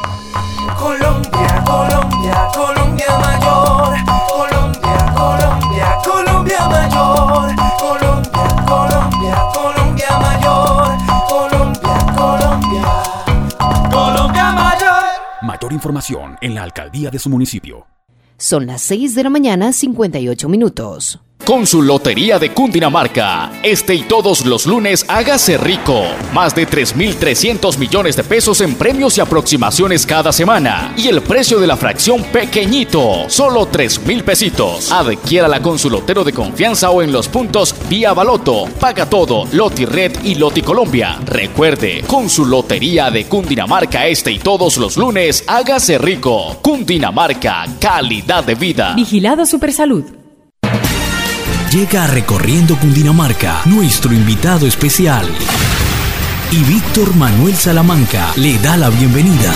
Speaker 8: Colombia, Colombia, Colombia Mayor. Colombia, Colombia, Colombia Mayor. Colombia, Colombia, Colombia Mayor. Colombia, Colombia, Colombia Mayor.
Speaker 9: Mayor información en la alcaldía de su municipio.
Speaker 2: Son las seis de la mañana, cincuenta y ocho minutos.
Speaker 9: Con su Lotería de Cundinamarca, este y todos los lunes hágase rico. Más de tres mil trescientos millones de pesos en premios y aproximaciones cada semana. Y el precio de la fracción pequeñito, solo tres mil pesitos. Adquiérala con su lotero de confianza o en los puntos Vía Baloto, Paga Todo, Loti Red y Loti Colombia. Recuerde, con su Lotería de Cundinamarca, este y todos los lunes hágase rico. Cundinamarca, calidad de vida.
Speaker 11: Vigilado Supersalud.
Speaker 1: Llega a Recorriendo Cundinamarca nuestro invitado especial y Víctor Manuel Salamanca le da la bienvenida.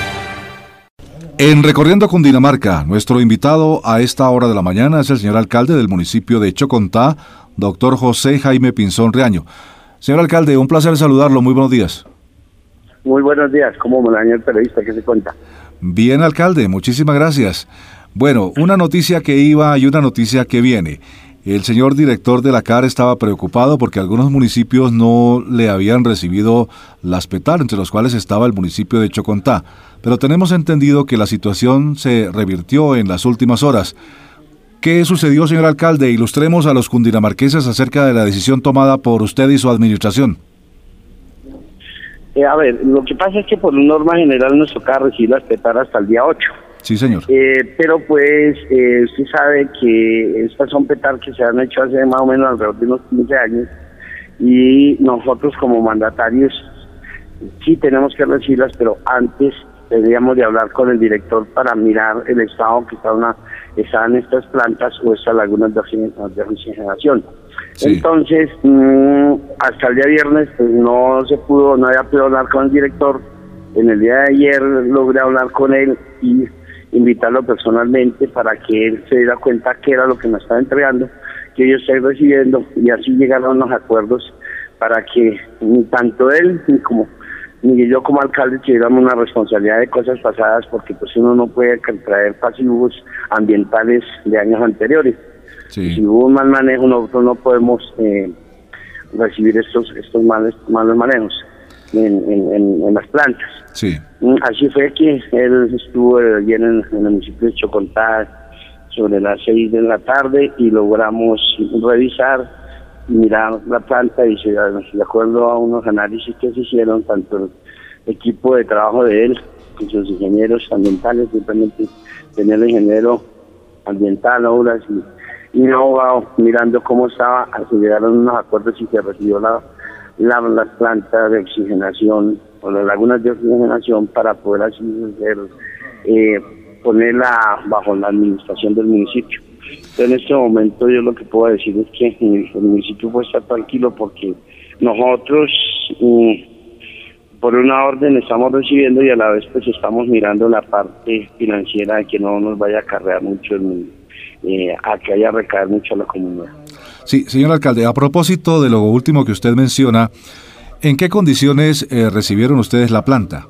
Speaker 3: En Recorriendo Cundinamarca, nuestro invitado a esta hora de la mañana es el señor alcalde del municipio de Chocontá, doctor José Jaime Pinzón Reaño. Señor alcalde, un placer saludarlo, muy buenos días.
Speaker 12: Muy buenos días, ¿cómo me dañó el periodista? ¿Qué se cuenta?
Speaker 3: Bien, alcalde, muchísimas gracias. Bueno, una noticia que iba y una noticia que viene. El señor director de la C A R estaba preocupado porque algunos municipios no le habían recibido las PETAR, entre los cuales estaba el municipio de Chocontá. Pero tenemos entendido que la situación se revirtió en las últimas horas. ¿Qué sucedió, señor alcalde? Ilustremos a los cundinamarqueses acerca de la decisión tomada por usted y su administración.
Speaker 12: Eh, a ver, lo que pasa es que por norma general nos toca recibir las PETAR hasta el día ocho.
Speaker 3: Sí, señor.
Speaker 12: Eh, pero pues eh, usted sabe que estas son PETAR que se han hecho hace más o menos alrededor de unos quince años y nosotros como mandatarios sí tenemos que recibirlas, pero antes tendríamos de hablar con el director para mirar el estado que está una, están estas plantas o estas lagunas de oxigenación. Sí. Entonces, mmm, hasta el día viernes pues no se pudo, no había podido hablar con el director. En el día de ayer logré hablar con él y invitarlo personalmente para que él se diera cuenta qué era lo que me estaba entregando, que yo estoy recibiendo, y así llegaron los acuerdos para que ni tanto él ni como ni yo como alcalde tuviéramos una responsabilidad de cosas pasadas, porque pues uno no puede traer pasivos ambientales de años anteriores. Sí. Si hubo un mal manejo, nosotros no podemos eh, recibir estos estos males, malos manejos en, en, en, en las plantas.
Speaker 3: Sí.
Speaker 12: Así fue que él estuvo ayer en, en el municipio de Chocontá sobre las seis de la tarde y logramos revisar y mirar la planta y se, de acuerdo a unos análisis que se hicieron, tanto el equipo de trabajo de él y sus ingenieros ambientales, simplemente tenía el ingeniero ambiental, obras y, y un abogado mirando cómo estaba, se llegaron unos acuerdos y se recibió la, la, la planta de oxigenación o las lagunas de oxigenación para poder así hacer, eh, ponerla bajo la administración del municipio. En este momento yo lo que puedo decir es que el municipio puede estar tranquilo porque nosotros um, por una orden estamos recibiendo y a la vez pues estamos mirando la parte financiera de que no nos vaya a acarrear mucho, el, eh, a que haya recaer mucho a la comunidad.
Speaker 3: Sí, señor alcalde, a propósito de lo último que usted menciona, ¿en qué condiciones eh, recibieron ustedes la planta?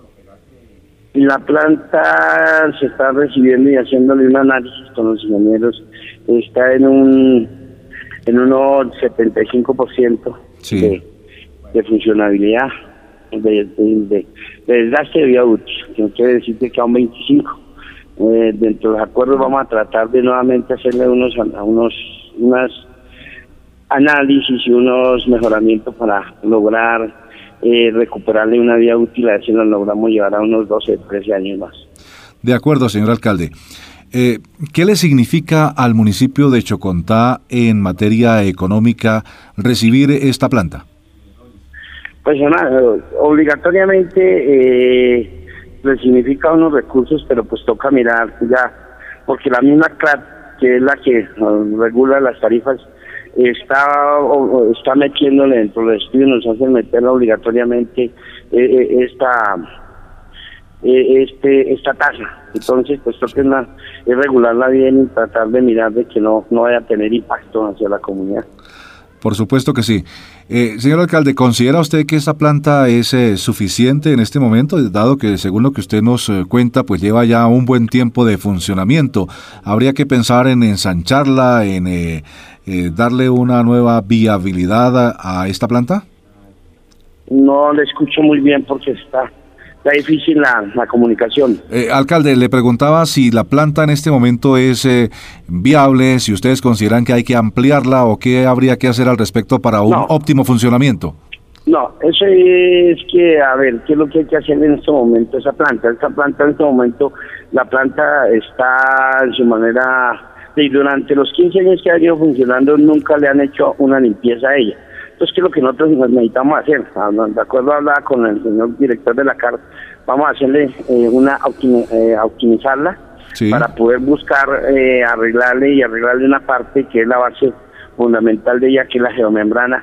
Speaker 12: La planta se está recibiendo y haciéndole un análisis con los ingenieros. Está en un en unos setenta y cinco por ciento sí. de, de funcionabilidad, de, de, de, de desgaste de vía útil, que no quiere decir que queda un veinticinco. Eh, dentro de los acuerdos vamos a tratar de nuevamente hacerle unos a unos unas análisis y unos mejoramientos para lograr eh, recuperarle una vía útil, a ver si lo logramos llevar a unos doce, trece años más.
Speaker 3: De acuerdo, señor alcalde. Eh, ¿Qué le significa al municipio de Chocontá en materia económica recibir esta planta?
Speaker 12: Pues nada, obligatoriamente eh, le significa unos recursos, pero pues toca mirar ya, porque la misma C L A T, que es la que uh, regula las tarifas, está o, está metiéndole dentro del estudio, nos hacen meterla obligatoriamente eh, eh, esta eh, este esta tasa. Entonces pues toca una, es regularla bien y tratar de mirar de que no no vaya a tener impacto hacia la comunidad.
Speaker 3: Por supuesto que sí. Eh, señor alcalde, ¿considera usted que esta planta es eh, suficiente en este momento, dado que según lo que usted nos eh, cuenta, pues lleva ya un buen tiempo de funcionamiento? ¿Habría que pensar en ensancharla, en eh, eh, darle una nueva viabilidad a, a esta planta?
Speaker 12: No le escucho muy bien porque está está difícil la, la comunicación.
Speaker 3: Eh, alcalde, le preguntaba si la planta en este momento es eh, viable, si ustedes consideran que hay que ampliarla o qué habría que hacer al respecto para un
Speaker 12: No.
Speaker 3: óptimo funcionamiento.
Speaker 12: No, eso es que, a ver, ¿qué es lo que hay que hacer en este momento? Esa planta, esta planta en este momento, la planta está en su manera, y durante los quince años que ha ido funcionando nunca le han hecho una limpieza a ella. Entonces, ¿qué es lo que nosotros necesitamos hacer? De acuerdo a hablar con el señor director de la C A R, vamos a hacerle eh, una, optimi- eh, optimizarla
Speaker 3: Sí.
Speaker 12: para poder buscar eh, arreglarle y arreglarle una parte que es la base fundamental de ella, que es la geomembrana,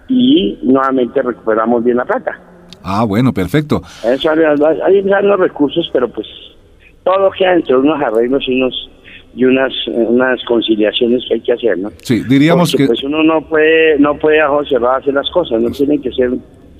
Speaker 12: y nuevamente recuperamos bien la plata.
Speaker 3: Ah, bueno, perfecto.
Speaker 12: Eso hay, hay unos recursos, pero pues todo queda entre unos arreglos y unos y unas unas conciliaciones que hay que hacer, ¿no?
Speaker 3: Sí, diríamos
Speaker 12: Porque,
Speaker 3: que...
Speaker 12: pues uno no puede no puede a ojos cerrados hacer las cosas, no tiene que ser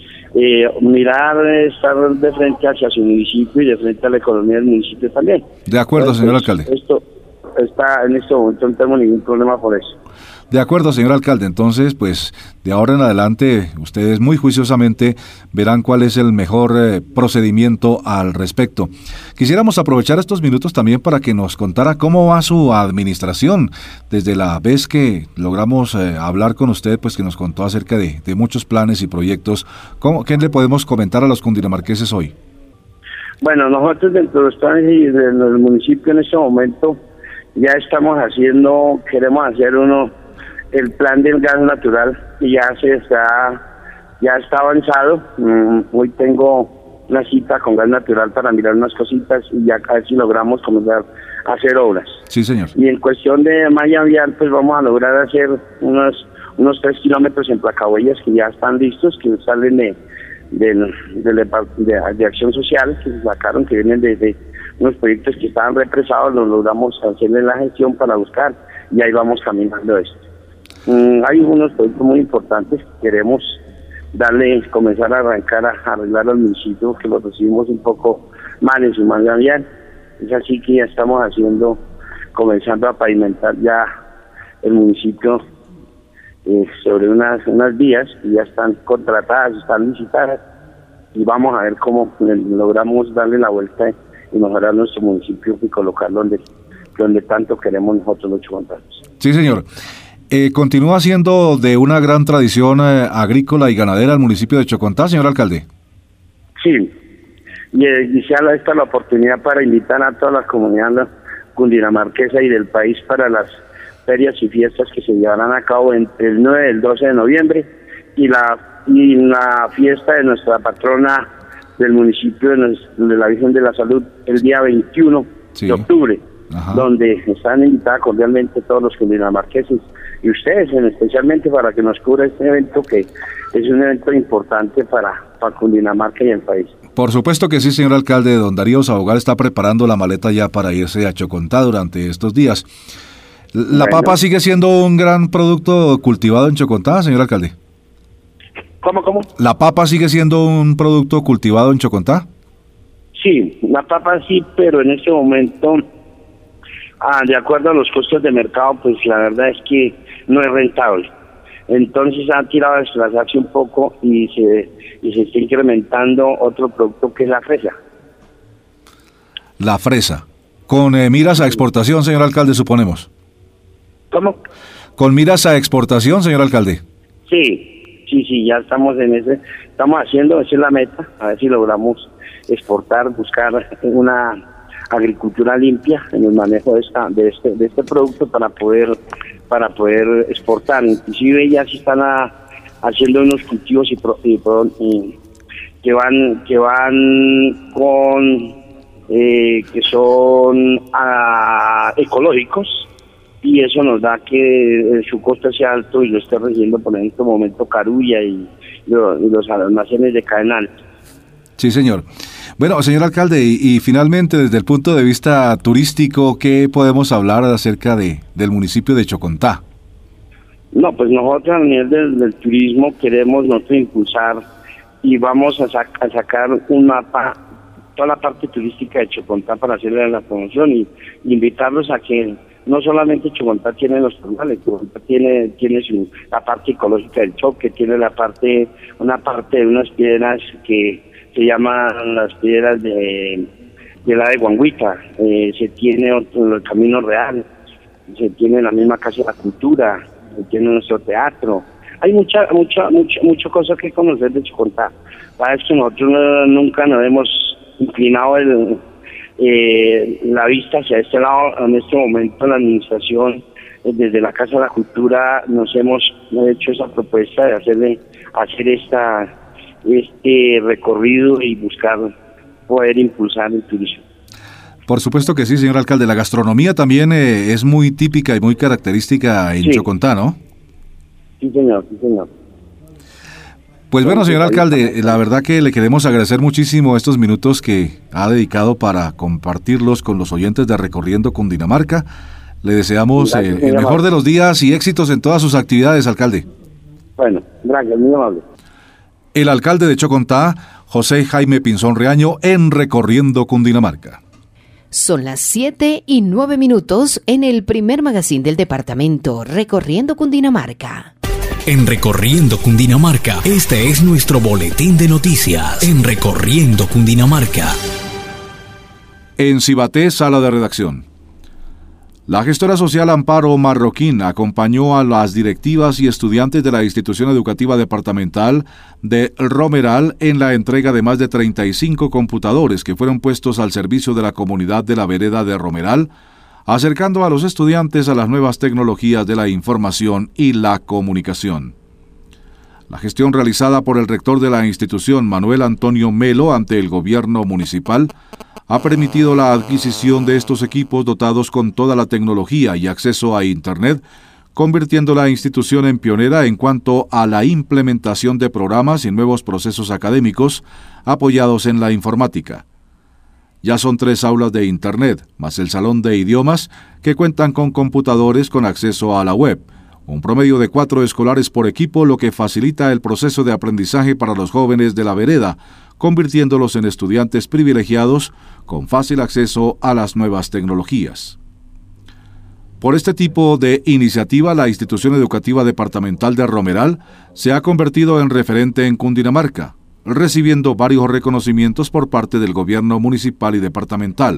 Speaker 12: eh, mirar, estar de frente hacia su municipio y de frente a la economía del municipio también.
Speaker 3: De acuerdo,
Speaker 12: Entonces,
Speaker 3: señor alcalde.
Speaker 12: Esto está en este momento, no tenemos ningún problema por eso.
Speaker 3: De acuerdo, señor alcalde. Entonces, pues, de ahora en adelante, ustedes muy juiciosamente verán cuál es el mejor eh, procedimiento al respecto. Quisiéramos aprovechar estos minutos también para que nos contara cómo va su administración. Desde la vez que logramos eh, hablar con usted, pues que nos contó acerca de, de muchos planes y proyectos. ¿Cómo, ¿Qué le podemos comentar a los cundinamarqueses hoy?
Speaker 12: Bueno, nosotros dentro de los planes y del municipio en este momento ya estamos haciendo, queremos hacer uno, el plan del gas natural, y ya se está, ya está avanzado. Mm, hoy tengo una cita con gas natural para mirar unas cositas y ya a ver si logramos comenzar a hacer obras.
Speaker 3: Sí, señor.
Speaker 12: Y en cuestión de malla vial, pues vamos a lograr hacer unos unos tres kilómetros en placahuellas que ya están listos, que salen de de, de, de, de acción social, que se sacaron, que vienen de, de unos proyectos que estaban represados, los logramos hacerle la gestión para buscar, y ahí vamos caminando esto. Mm, hay unos proyectos muy importantes que queremos darle, comenzar a arrancar, a, a arreglar al municipio, que los recibimos un poco mal en su malla vial. Es así que ya estamos haciendo, comenzando a pavimentar ya el municipio eh, sobre unas unas vías que ya están contratadas, están licitadas, y vamos a ver cómo logramos darle la vuelta y mejorar nuestro municipio y colocarlo donde, donde tanto queremos nosotros los chocontanos.
Speaker 3: Sí, señor. Eh, ¿Continúa siendo de una gran tradición eh, agrícola y ganadera el municipio de Chocontá, señor alcalde?
Speaker 12: Sí, y, eh, y sea esta la oportunidad para invitar a toda la comunidad cundinamarquesa y del país para las ferias y fiestas que se llevarán a cabo entre el nueve y el doce de noviembre, y la y la fiesta de nuestra patrona del municipio de, nos, de la Virgen de la Salud el día veintiuno
Speaker 3: Sí.
Speaker 12: de octubre,
Speaker 3: Ajá.
Speaker 12: donde están invitados cordialmente todos los cundinamarqueses y ustedes en especialmente para que nos cubra este evento, que es un evento importante para, para Cundinamarca y el país.
Speaker 3: Por supuesto que sí, señor alcalde. Don Darío Sabogal está preparando la maleta ya para irse a Chocontá durante estos días. ¿La
Speaker 12: Bueno.
Speaker 3: papa sigue siendo un gran producto cultivado en Chocontá, señor alcalde?
Speaker 12: ¿Cómo, cómo?
Speaker 3: ¿La papa sigue siendo un producto cultivado en Chocontá?
Speaker 12: Sí, la papa sí, pero en este momento, ah, de acuerdo a los costos de mercado, pues la verdad es que no es rentable. Entonces ha tirado a desplazarse un poco y se, y se está incrementando otro producto que es la fresa.
Speaker 3: La fresa. Con eh, miras a exportación, señor alcalde, suponemos.
Speaker 12: ¿Cómo?
Speaker 3: Con miras a exportación, señor alcalde.
Speaker 12: Sí, sí, sí, ya estamos en ese, estamos haciendo, esa es la meta, a ver si logramos exportar, buscar una agricultura limpia en el manejo de esta, de este, de este producto para poder, para poder exportar. Inclusive ya se están a, haciendo unos cultivos y, pro, y, pro, y que van, que van con eh, que son a, ecológicos, y eso nos da que su costo sea alto y lo esté recibiendo por en este momento Carulla y, lo, y los almacenes de cadena alta.
Speaker 3: Sí, señor. Bueno, señor alcalde, y, y finalmente, desde el punto de vista turístico, ¿qué podemos hablar acerca de del municipio de Chocontá?
Speaker 12: No, pues nosotros a nivel del, del turismo queremos nosotros impulsar y vamos a, sac a sacar un mapa, toda la parte turística de Chocontá para hacerle la promoción y, y invitarlos a que no solamente Chocontá tiene los termales, Chocontá tiene tiene su, la parte ecológica del choque, tiene la parte una parte de unas piedras que se llaman las piedras de, de la de Guanguita, eh, se tiene otro, el Camino Real, se tiene la misma Casa de la Cultura, se tiene nuestro teatro. Hay mucha, mucha, mucha, mucha cosa que conocer de Chocontá. Sabes que nosotros no, nunca nos hemos inclinado el, eh, la vista hacia este lado. En este momento la administración, eh, desde la Casa de la Cultura, nos hemos hecho esa propuesta de hacerle, hacer esta, este recorrido y buscar poder impulsar el turismo.
Speaker 3: Por supuesto que sí, señor alcalde. La gastronomía también eh, es muy típica y muy característica en sí. Chocontá, ¿no?
Speaker 12: Sí, señor, sí, señor.
Speaker 3: Pues bueno, señor alcalde, la verdad que le queremos agradecer muchísimo estos minutos que ha dedicado para compartirlos con los oyentes de Recorriendo Cundinamarca. Le deseamos gracias, eh, el mejor de los días y éxitos en todas sus actividades, alcalde.
Speaker 12: Bueno, gracias, muy amable.
Speaker 3: El alcalde de Chocontá, José Jaime Pinzón Reaño, en Recorriendo Cundinamarca.
Speaker 2: Son las siete y nueve minutos en el primer magazine del departamento, Recorriendo Cundinamarca.
Speaker 1: En Recorriendo Cundinamarca, este es nuestro boletín de noticias. En Recorriendo Cundinamarca.
Speaker 3: En Cibaté, sala de redacción. La gestora social Amparo Marroquín acompañó a las directivas y estudiantes de la institución educativa departamental de Romeral en la entrega de más de treinta y cinco computadores que fueron puestos al servicio de la comunidad de la vereda de Romeral, acercando a los estudiantes a las nuevas tecnologías de la información y la comunicación. La gestión realizada por el rector de la institución, Manuel Antonio Melo, ante el gobierno municipal, ha permitido la adquisición de estos equipos dotados con toda la tecnología y acceso a Internet, convirtiendo la institución en pionera en cuanto a la implementación de programas y nuevos procesos académicos apoyados en la informática. Ya son tres aulas de Internet, más el salón de idiomas, que cuentan con computadores con acceso a la web, un promedio de cuatro escolares por equipo, lo que facilita el proceso de aprendizaje para los jóvenes de la vereda, convirtiéndolos en estudiantes privilegiados con fácil acceso a las nuevas tecnologías. Por este tipo de iniciativa, la institución educativa departamental de Romeral se ha convertido en referente en Cundinamarca, recibiendo varios reconocimientos por parte del gobierno municipal y departamental.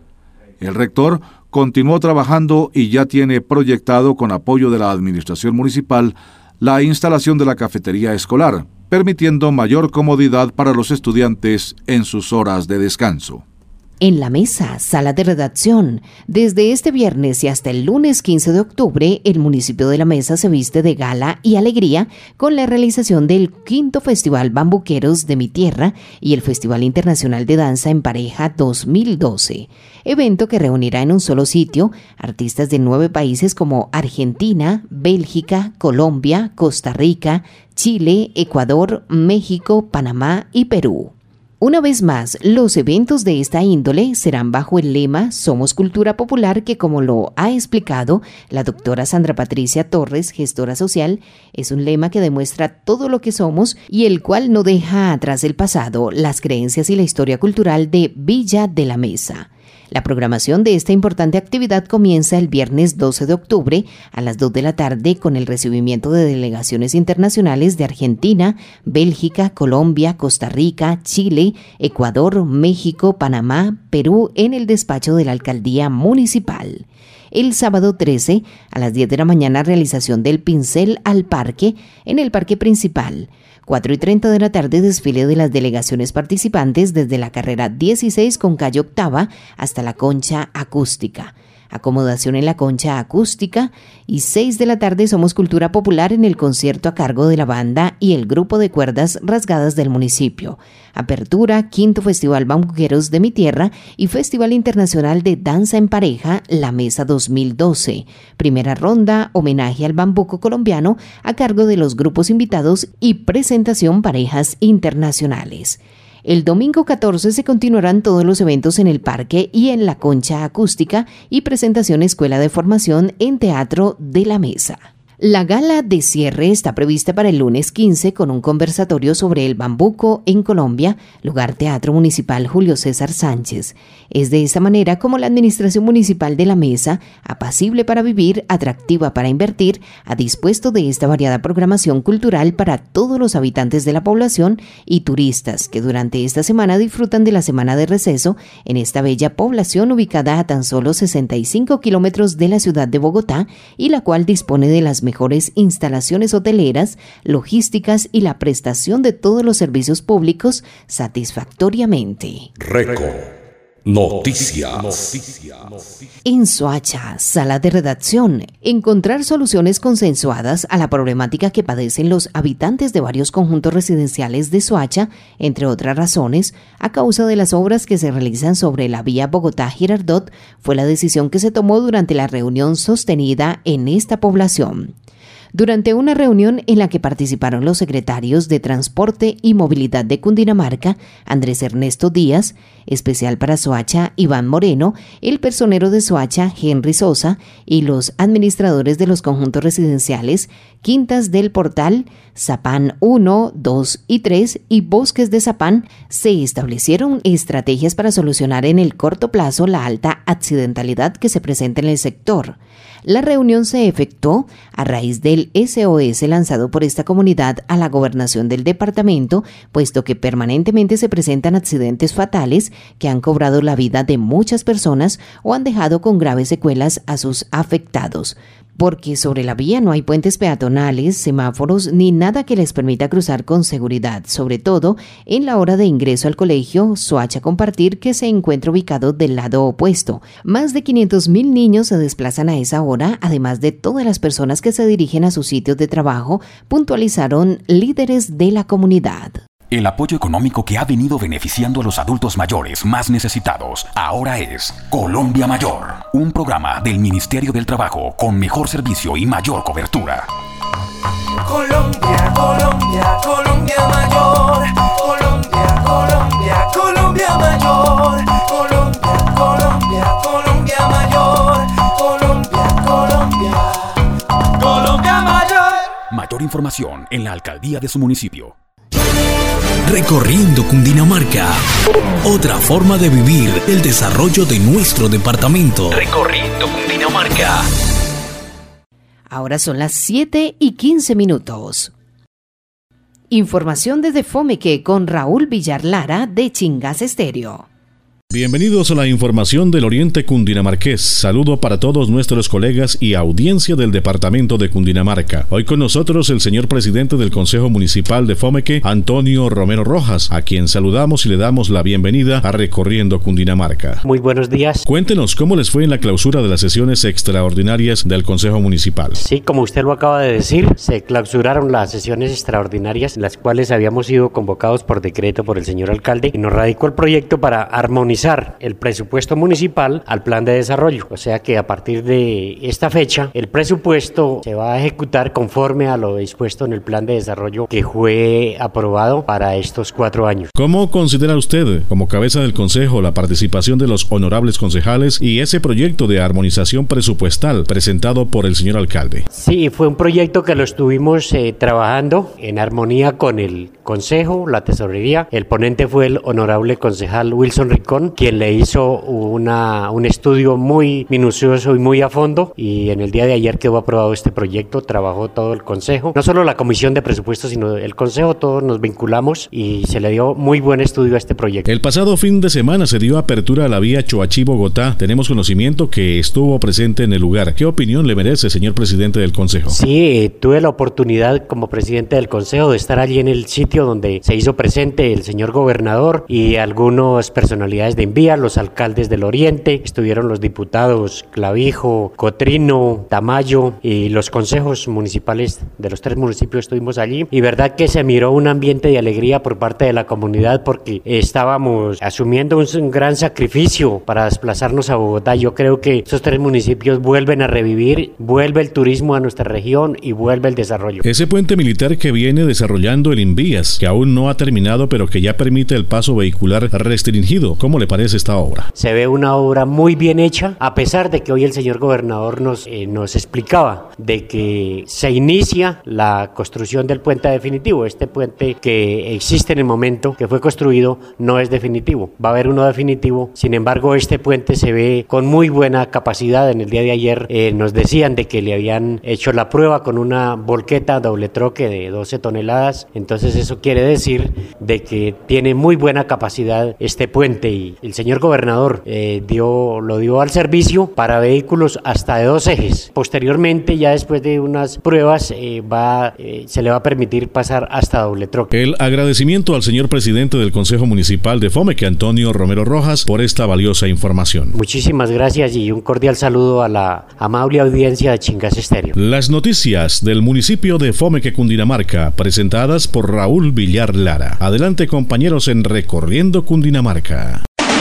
Speaker 3: El rector continuó trabajando y ya tiene proyectado, con apoyo de la administración municipal, la instalación de la cafetería escolar, permitiendo mayor comodidad para los estudiantes en sus horas de descanso.
Speaker 2: En la mesa, sala de redacción. Desde este viernes y hasta el lunes quince de octubre, el municipio de La Mesa se viste de gala y alegría con la realización del quinto Festival Bambuqueros de Mi Tierra y el Festival Internacional de Danza en Pareja dos mil doce, evento que reunirá en un solo sitio artistas de nueve países como Argentina, Bélgica, Colombia, Costa Rica, Chile, Ecuador, México, Panamá y Perú. Una vez más, los eventos de esta índole serán bajo el lema Somos Cultura Popular, que, como lo ha explicado la doctora Sandra Patricia Torres, gestora social, es un lema que demuestra todo lo que somos y el cual no deja atrás el pasado, las creencias y la historia cultural de Villa de la Mesa. La programación de esta importante actividad comienza el viernes doce de octubre a las dos de la tarde con el recibimiento de delegaciones internacionales de Argentina, Bélgica, Colombia, Costa Rica, Chile, Ecuador, México, Panamá, Perú en el despacho de la alcaldía municipal. El sábado trece a las diez de la mañana, realización del pincel al parque en el parque principal. cuatro y treinta de la tarde, desfile de las delegaciones participantes desde la carrera dieciséis con calle Octava hasta la concha acústica. Acomodación en la concha acústica. Y seis de la tarde, Somos Cultura Popular en el concierto a cargo de la banda y el grupo de cuerdas rasgadas del municipio. Apertura, quinto Festival Bambuqueros de Mi Tierra y Festival Internacional de Danza en Pareja, La Mesa dos mil doce. Primera ronda, homenaje al bambuco colombiano a cargo de los grupos invitados y presentación parejas internacionales. El domingo catorce se continuarán todos los eventos en el parque y en la concha acústica y presentación Escuela de Formación en Teatro de La Mesa. La gala de cierre está prevista para el lunes quince con un conversatorio sobre el bambuco en Colombia, lugar Teatro Municipal Julio César Sánchez. Es de esta manera como la Administración Municipal de la Mesa, apacible para vivir, atractiva para invertir, ha dispuesto de esta variada programación cultural para todos los habitantes de la población y turistas que durante esta semana disfrutan de la semana de receso en esta bella población ubicada a tan solo sesenta y cinco kilómetros de la ciudad de Bogotá y la cual dispone de las mejores instalaciones hoteleras, logísticas y la prestación de todos los servicios públicos satisfactoriamente.
Speaker 1: Reco. Noticias.
Speaker 2: En Soacha, sala de redacción, encontrar soluciones consensuadas a la problemática que padecen los habitantes de varios conjuntos residenciales de Soacha, entre otras razones, a causa de las obras que se realizan sobre la vía Bogotá-Girardot, fue la decisión que se tomó durante la reunión sostenida en esta población. Durante una reunión en la que participaron los secretarios de Transporte y Movilidad de Cundinamarca, Andrés Ernesto Díaz, especial para Soacha, Iván Moreno, el personero de Soacha, Henry Sosa, y los administradores de los conjuntos residenciales, Quintas del Portal, Zapán uno, dos y tres y Bosques de Zapán, se establecieron estrategias para solucionar en el corto plazo la alta accidentalidad que se presenta en el sector. La reunión se efectuó a raíz del S O S lanzado por esta comunidad a la gobernación del departamento, puesto que permanentemente se presentan accidentes fatales que han cobrado la vida de muchas personas o han dejado con graves secuelas a sus afectados. Porque sobre la vía no hay puentes peatonales, semáforos ni nada que les permita cruzar con seguridad, sobre todo en la hora de ingreso al colegio Soacha Compartir, que se encuentra ubicado del lado opuesto. Más de quinientos mil niños se desplazan a esa hora, además de todas las personas que se dirigen a sus sitios de trabajo, puntualizaron líderes de la comunidad.
Speaker 9: El apoyo económico que ha venido beneficiando a los adultos mayores más necesitados ahora es Colombia Mayor, un programa del Ministerio del Trabajo con mejor servicio y mayor cobertura.
Speaker 8: Colombia, Colombia, Colombia Mayor. Colombia, Colombia, Colombia Mayor. Colombia, Colombia, Colombia Mayor. Colombia, Colombia. Colombia Mayor.
Speaker 9: Mayor información en la alcaldía de su municipio.
Speaker 1: Recorriendo Cundinamarca. Otra forma de vivir el desarrollo de nuestro departamento. Recorriendo Cundinamarca.
Speaker 2: Ahora son las siete y quince minutos. Información desde Fomeque con Raúl Villar Lara de Chingas Estéreo.
Speaker 7: Bienvenidos a la información del Oriente Cundinamarqués. Saludo para todos nuestros colegas y audiencia del departamento de Cundinamarca. Hoy con nosotros el señor presidente del Consejo Municipal de Fomeque, Antonio Romero Rojas, a quien saludamos y le damos la bienvenida a Recorriendo Cundinamarca.
Speaker 11: Muy buenos días.
Speaker 7: Cuéntenos cómo les fue en la clausura de las sesiones extraordinarias del Consejo Municipal.
Speaker 11: Sí, como usted lo acaba de decir, se clausuraron las sesiones extraordinarias, las cuales habíamos sido convocados por decreto por el señor alcalde, y nos radicó el proyecto para armonizar el presupuesto municipal al plan de desarrollo. O sea que a partir de esta fecha el presupuesto se va a ejecutar conforme a lo dispuesto en el plan de desarrollo que fue aprobado para estos cuatro años.
Speaker 7: ¿Cómo considera usted, como cabeza del Consejo, la participación de los honorables concejales y ese proyecto de armonización presupuestal presentado por el señor alcalde?
Speaker 11: Sí, fue un proyecto que lo estuvimos eh, trabajando en armonía con el Consejo, la Tesorería. El ponente fue el honorable concejal Wilson Rincón, quien le hizo una, un estudio muy minucioso y muy a fondo, y en el día de ayer quedó aprobado este proyecto. Trabajó todo el Consejo, no solo la Comisión de Presupuestos, sino el Consejo, todos nos vinculamos y se le dio muy buen estudio a este proyecto.
Speaker 7: El pasado fin de semana se dio apertura a la vía Choachí-Bogotá. Tenemos conocimiento que estuvo presente en el lugar. ¿Qué opinión le merece, señor presidente del Consejo?
Speaker 11: Sí, tuve la oportunidad como presidente del Consejo de estar allí en el sitio donde se hizo presente el señor gobernador y algunas personalidades de Invía, los alcaldes del Oriente, estuvieron los diputados Clavijo, Cotrino, Tamayo y los consejos municipales de los tres municipios estuvimos allí, y verdad que se miró un ambiente de alegría por parte de la comunidad porque estábamos asumiendo un, un gran sacrificio para desplazarnos a Bogotá. Yo creo que esos tres municipios vuelven a revivir, vuelve el turismo a nuestra región y vuelve el desarrollo.
Speaker 7: Ese puente militar que viene desarrollando el Invías, que aún no ha terminado pero que ya permite el paso vehicular restringido, ¿cómo le le parece esta obra?
Speaker 11: Se ve una obra muy bien hecha, a pesar de que hoy el señor gobernador nos, eh, nos explicaba de que se inicia la construcción del puente definitivo. Este puente que existe en el momento que fue construido no es definitivo, va a haber uno definitivo. Sin embargo, este puente se ve con muy buena capacidad. En el día de ayer eh, nos decían de que le habían hecho la prueba con una volqueta doble troque de doce toneladas, entonces eso quiere decir de que tiene muy buena capacidad este puente, y el señor gobernador eh, dio, lo dio al servicio para vehículos hasta de dos ejes. Posteriormente, ya después de unas pruebas, eh, va, eh, se le va a permitir pasar hasta doble troque.
Speaker 7: El agradecimiento al señor presidente del Consejo Municipal de Fomeque, Antonio Romero Rojas, por esta valiosa información.
Speaker 11: Muchísimas gracias y un cordial saludo a la amable audiencia de Chingas Estéreo.
Speaker 7: Las noticias del municipio de Fomeque, Cundinamarca, presentadas por Raúl Villar Lara. Adelante, compañeros, en Recorriendo Cundinamarca.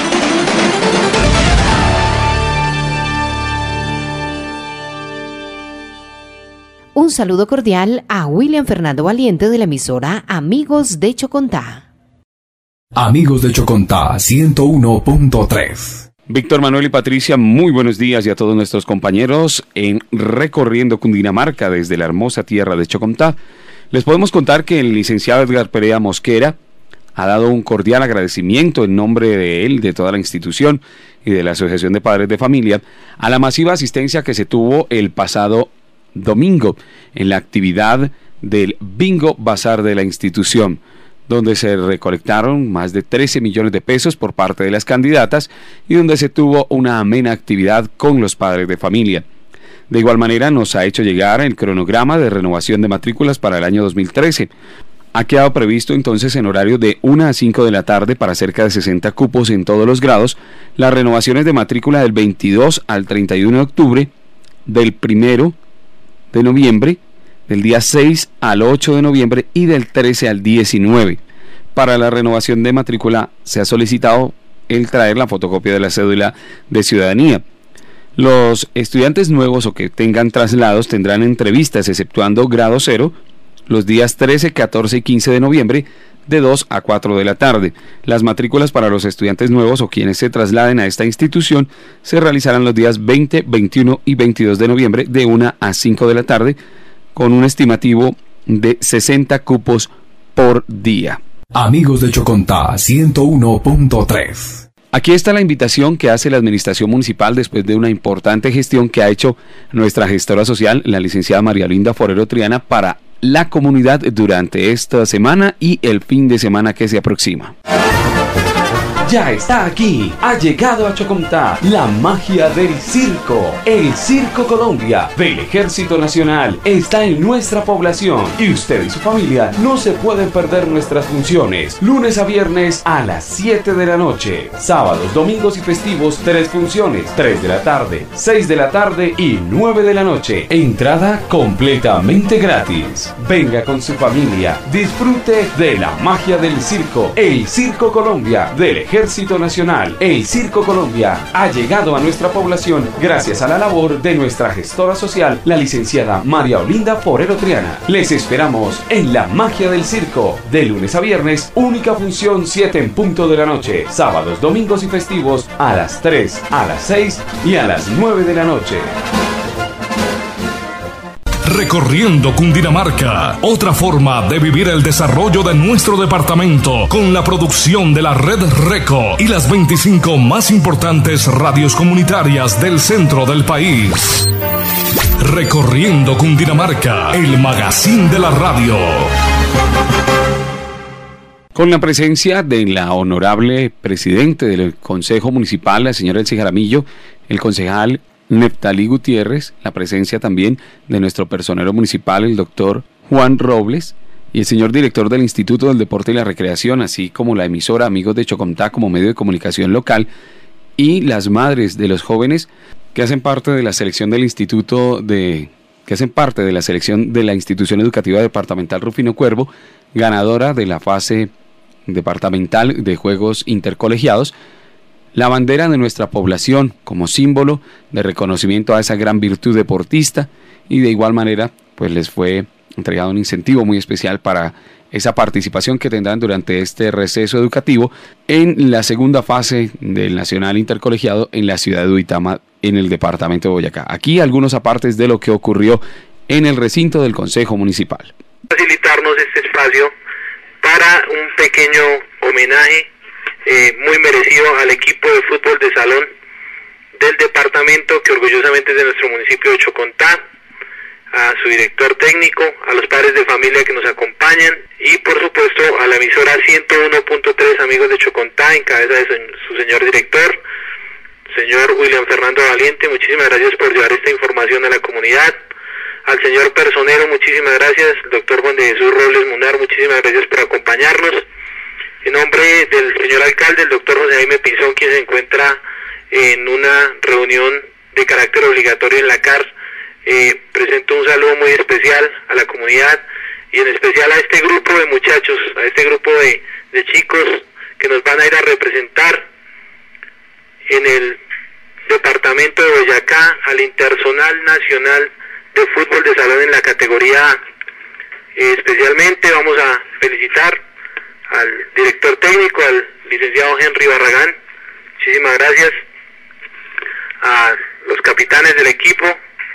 Speaker 2: Un saludo cordial a William Fernando Valiente de la emisora Amigos de Chocontá.
Speaker 1: Amigos de Chocontá ciento uno punto tres.
Speaker 6: Víctor Manuel y Patricia, muy buenos días, y a todos nuestros compañeros en Recorriendo Cundinamarca desde la hermosa tierra de Chocontá. Les podemos contar que el licenciado Edgar Perea Mosquera ha dado un cordial agradecimiento en nombre de él, de toda la institución y de la Asociación de Padres de Familia, a la masiva asistencia que se tuvo el pasado domingo en la actividad del Bingo Bazar de la institución, donde se recolectaron más de trece millones de pesos por parte de las candidatas y donde se tuvo una amena actividad con los padres de familia. De igual manera, nos ha hecho llegar el cronograma de renovación de matrículas para el año dos mil trece. Ha quedado previsto entonces en horario de una a cinco de la tarde para cerca de sesenta cupos en todos los grados, las renovaciones de matrícula del veintidós al treinta y uno de octubre, del primero de noviembre, del día seis al ocho de noviembre y del trece al diecinueve. Para la renovación de matrícula se ha solicitado el traer la fotocopia de la cédula de ciudadanía. Los estudiantes nuevos o que tengan traslados tendrán entrevistas, exceptuando grado cero, los días trece, catorce y quince de noviembre, de dos a cuatro de la tarde. Las matrículas para los estudiantes nuevos o quienes se trasladen a esta institución se realizarán los días veinte, veintiuno y veintidós de noviembre, de una a cinco de la tarde, con un estimativo de sesenta cupos por día.
Speaker 1: Amigos de Chocontá ciento uno punto tres.
Speaker 6: Aquí está la invitación que hace la administración municipal después de una importante gestión que ha hecho nuestra gestora social, la licenciada María Olinda Forero Triana, para la comunidad durante esta semana y el fin de semana que se aproxima.
Speaker 9: Ya está aquí, ha llegado a Chocontá la magia del circo. El Circo Colombia del Ejército Nacional está en nuestra población y usted y su familia no se pueden perder nuestras funciones. Lunes a viernes a las siete de la noche, sábados, domingos y festivos tres funciones, tres de la tarde, seis de la tarde y nueve de la noche. Entrada completamente gratis. Venga con su familia, disfrute de la magia del circo. El Circo Colombia del Ejército Ejército Nacional. El Circo Colombia ha llegado a nuestra población gracias a la labor de nuestra gestora social, la licenciada María Olinda Forero Triana. Les esperamos en la magia del circo, de lunes a viernes, única función siete en punto de la noche, sábados, domingos y festivos a las tres, a las seis y a las nueve de la noche.
Speaker 13: Recorriendo Cundinamarca, otra forma de vivir el desarrollo de nuestro departamento con la producción de la Red Reco y las veinticinco más importantes radios comunitarias del centro del país. Recorriendo Cundinamarca, el magazine de la radio.
Speaker 6: Con la presencia de la honorable presidente del Consejo Municipal, la señora Elsie Jaramillo, el concejal Neftalí Gutiérrez, la presencia también de nuestro personero municipal, el doctor Juan Robles, y el señor director del Instituto del Deporte y la Recreación, así como la emisora Amigos de Chocontá como medio de comunicación local, y las madres de los jóvenes que hacen parte de la selección del Instituto de... que hacen parte de la selección de la Institución Educativa Departamental Rufino Cuervo, ganadora de la fase departamental de Juegos Intercolegiados, la bandera de nuestra población como símbolo de reconocimiento a esa gran virtud deportista, y de igual manera pues les fue entregado un incentivo muy especial para esa participación que tendrán durante este receso educativo en la segunda fase del Nacional Intercolegiado en la ciudad de Uitama, en el departamento de Boyacá. Aquí algunos apartes de lo que ocurrió en el recinto del Consejo Municipal.
Speaker 14: Facilitarnos este espacio para un pequeño homenaje eh, muy merecido al equipo de fútbol de salón del departamento, que orgullosamente es de nuestro municipio de Chocontá, a su director técnico, a los padres de familia que nos acompañan y por supuesto a la emisora ciento uno punto tres Amigos de Chocontá, en cabeza de su, su señor director, señor William Fernando Valiente. Muchísimas gracias por llevar esta información a la comunidad. Al señor personero, muchísimas gracias. Doctor Juan de Jesús Robles Munar, muchísimas gracias por acompañarnos. En nombre del señor alcalde, el doctor José Jaime Pinzón, quien se encuentra en una reunión de carácter obligatorio en la C A R, eh, presento un saludo muy especial a la comunidad y en especial a este grupo de muchachos, a este grupo de, de chicos que nos van a ir a representar en el departamento de Boyacá al Interzonal Nacional de Fútbol de Salón en la categoría A. Eh, especialmente vamos a felicitar al director técnico, al licenciado Henry Barragán. Muchísimas gracias. A los capitanes del equipo,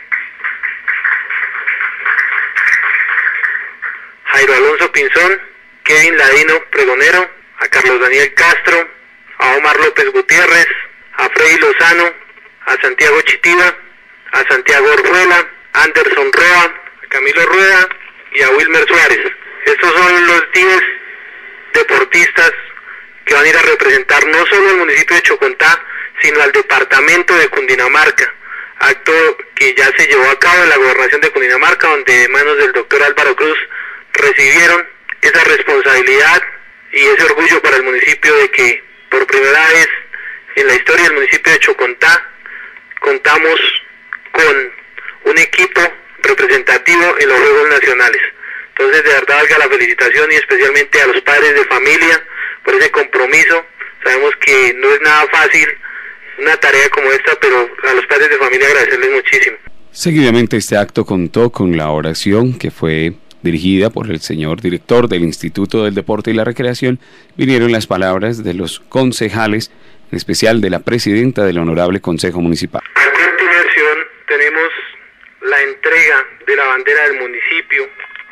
Speaker 14: Jairo Alonso Pinzón, Kevin Ladino Pregonero, a Carlos Daniel Castro, a Omar López Gutiérrez, a Freddy Lozano, a Santiago Chitiba, a Santiago Orjuela, Anderson Roa, a Camilo Rueda y a Wilmer Suárez. Estos son los diez deportistas que van a ir a representar no solo al municipio de Chocontá, sino al departamento de Cundinamarca, acto que ya se llevó a cabo en la gobernación de Cundinamarca, donde de manos del doctor Álvaro Cruz recibieron esa responsabilidad y ese orgullo para el municipio de que por primera vez en la historia del municipio de Chocontá contamos con un equipo representativo en los Juegos Nacionales. Entonces, de verdad, valga la felicitación y especialmente a los padres de familia por ese compromiso. Sabemos que no es nada fácil una tarea como esta, pero a los padres de familia agradecerles muchísimo.
Speaker 6: Seguidamente este acto contó con la oración que fue dirigida por el señor director del Instituto del Deporte y la Recreación. Vinieron las palabras de los concejales, en especial de la presidenta del Honorable Consejo Municipal.
Speaker 14: A continuación tenemos la entrega de la bandera del municipio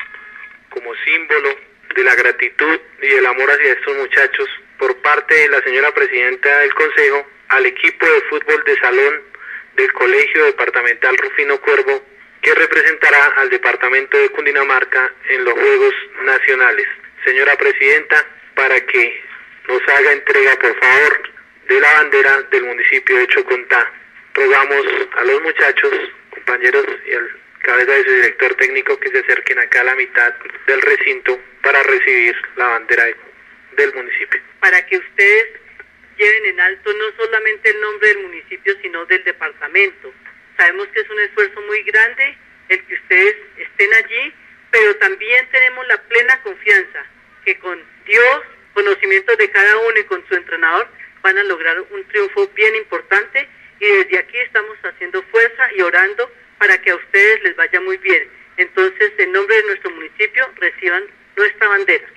Speaker 14: como símbolo de la gratitud y el amor hacia estos muchachos por parte de la señora presidenta del Consejo al equipo de fútbol de salón del Colegio Departamental Rufino Cuervo, que representará al departamento de Cundinamarca en los Juegos Nacionales. Señora presidenta, para que nos haga entrega, por favor, de la bandera del municipio de Chocontá. Rogamos a los muchachos, compañeros y al cabeza de su director técnico que se acerquen acá a la mitad del recinto para recibir la bandera de, del municipio.
Speaker 15: Para que ustedes lleven en alto no solamente el nombre del municipio, sino del departamento. Sabemos que es un esfuerzo muy grande el que ustedes estén allí, pero también tenemos la plena confianza que con Dios, conocimiento de cada uno y con su entrenador, van a lograr un triunfo bien importante, y desde aquí estamos haciendo fuerza y orando para que a ustedes les vaya muy bien. Entonces, en nombre de nuestro municipio, reciban nuestra bandera.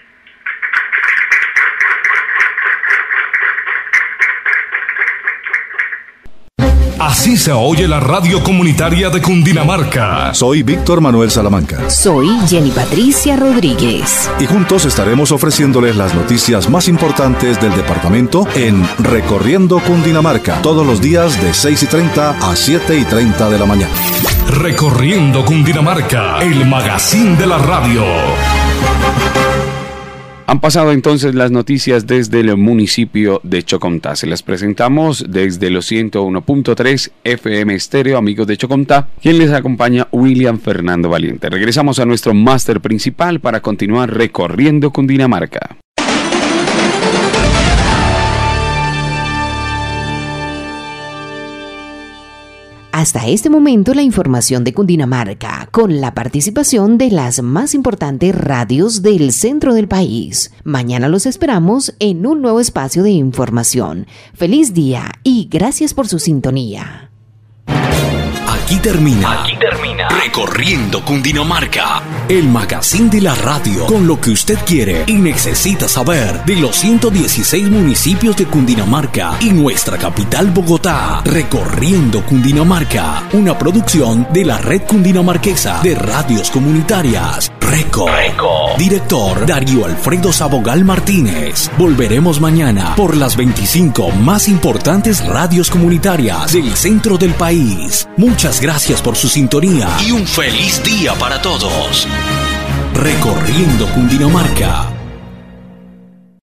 Speaker 13: Así se oye la radio comunitaria de Cundinamarca.
Speaker 3: Soy Víctor Manuel Salamanca.
Speaker 2: Soy Jenny Patricia Rodríguez.
Speaker 3: Y juntos estaremos ofreciéndoles las noticias más importantes del departamento en Recorriendo Cundinamarca, todos los días de seis y treinta a siete y treinta de la mañana.
Speaker 13: Recorriendo Cundinamarca, el magazine de la radio.
Speaker 6: Han pasado entonces las noticias desde el municipio de Chocontá. Se las presentamos desde los ciento uno punto tres F M Estéreo, Amigos de Chocontá, quien les acompaña William Fernando Valiente. Regresamos a nuestro máster principal para continuar recorriendo Cundinamarca.
Speaker 2: Hasta este momento la información de Cundinamarca, con la participación de las más importantes radios del centro del país. Mañana los esperamos en un nuevo espacio de información. Feliz día y gracias por su sintonía.
Speaker 1: Aquí termina. Aquí termina. Recorriendo Recorriendo Cundinamarca, el magazine de la radio con lo que usted quiere y necesita saber de los ciento dieciséis municipios de Cundinamarca y nuestra capital Bogotá. Recorriendo Cundinamarca, una producción de la Red Cundinamarquesa de Radios Comunitarias. Reco. Reco. Director Darío Alfredo Sabogal Martínez. Volveremos mañana por las veinticinco más importantes radios comunitarias del centro del país. Muchas gracias por su sintonía y un feliz día para todos. Recorriendo Cundinamarca.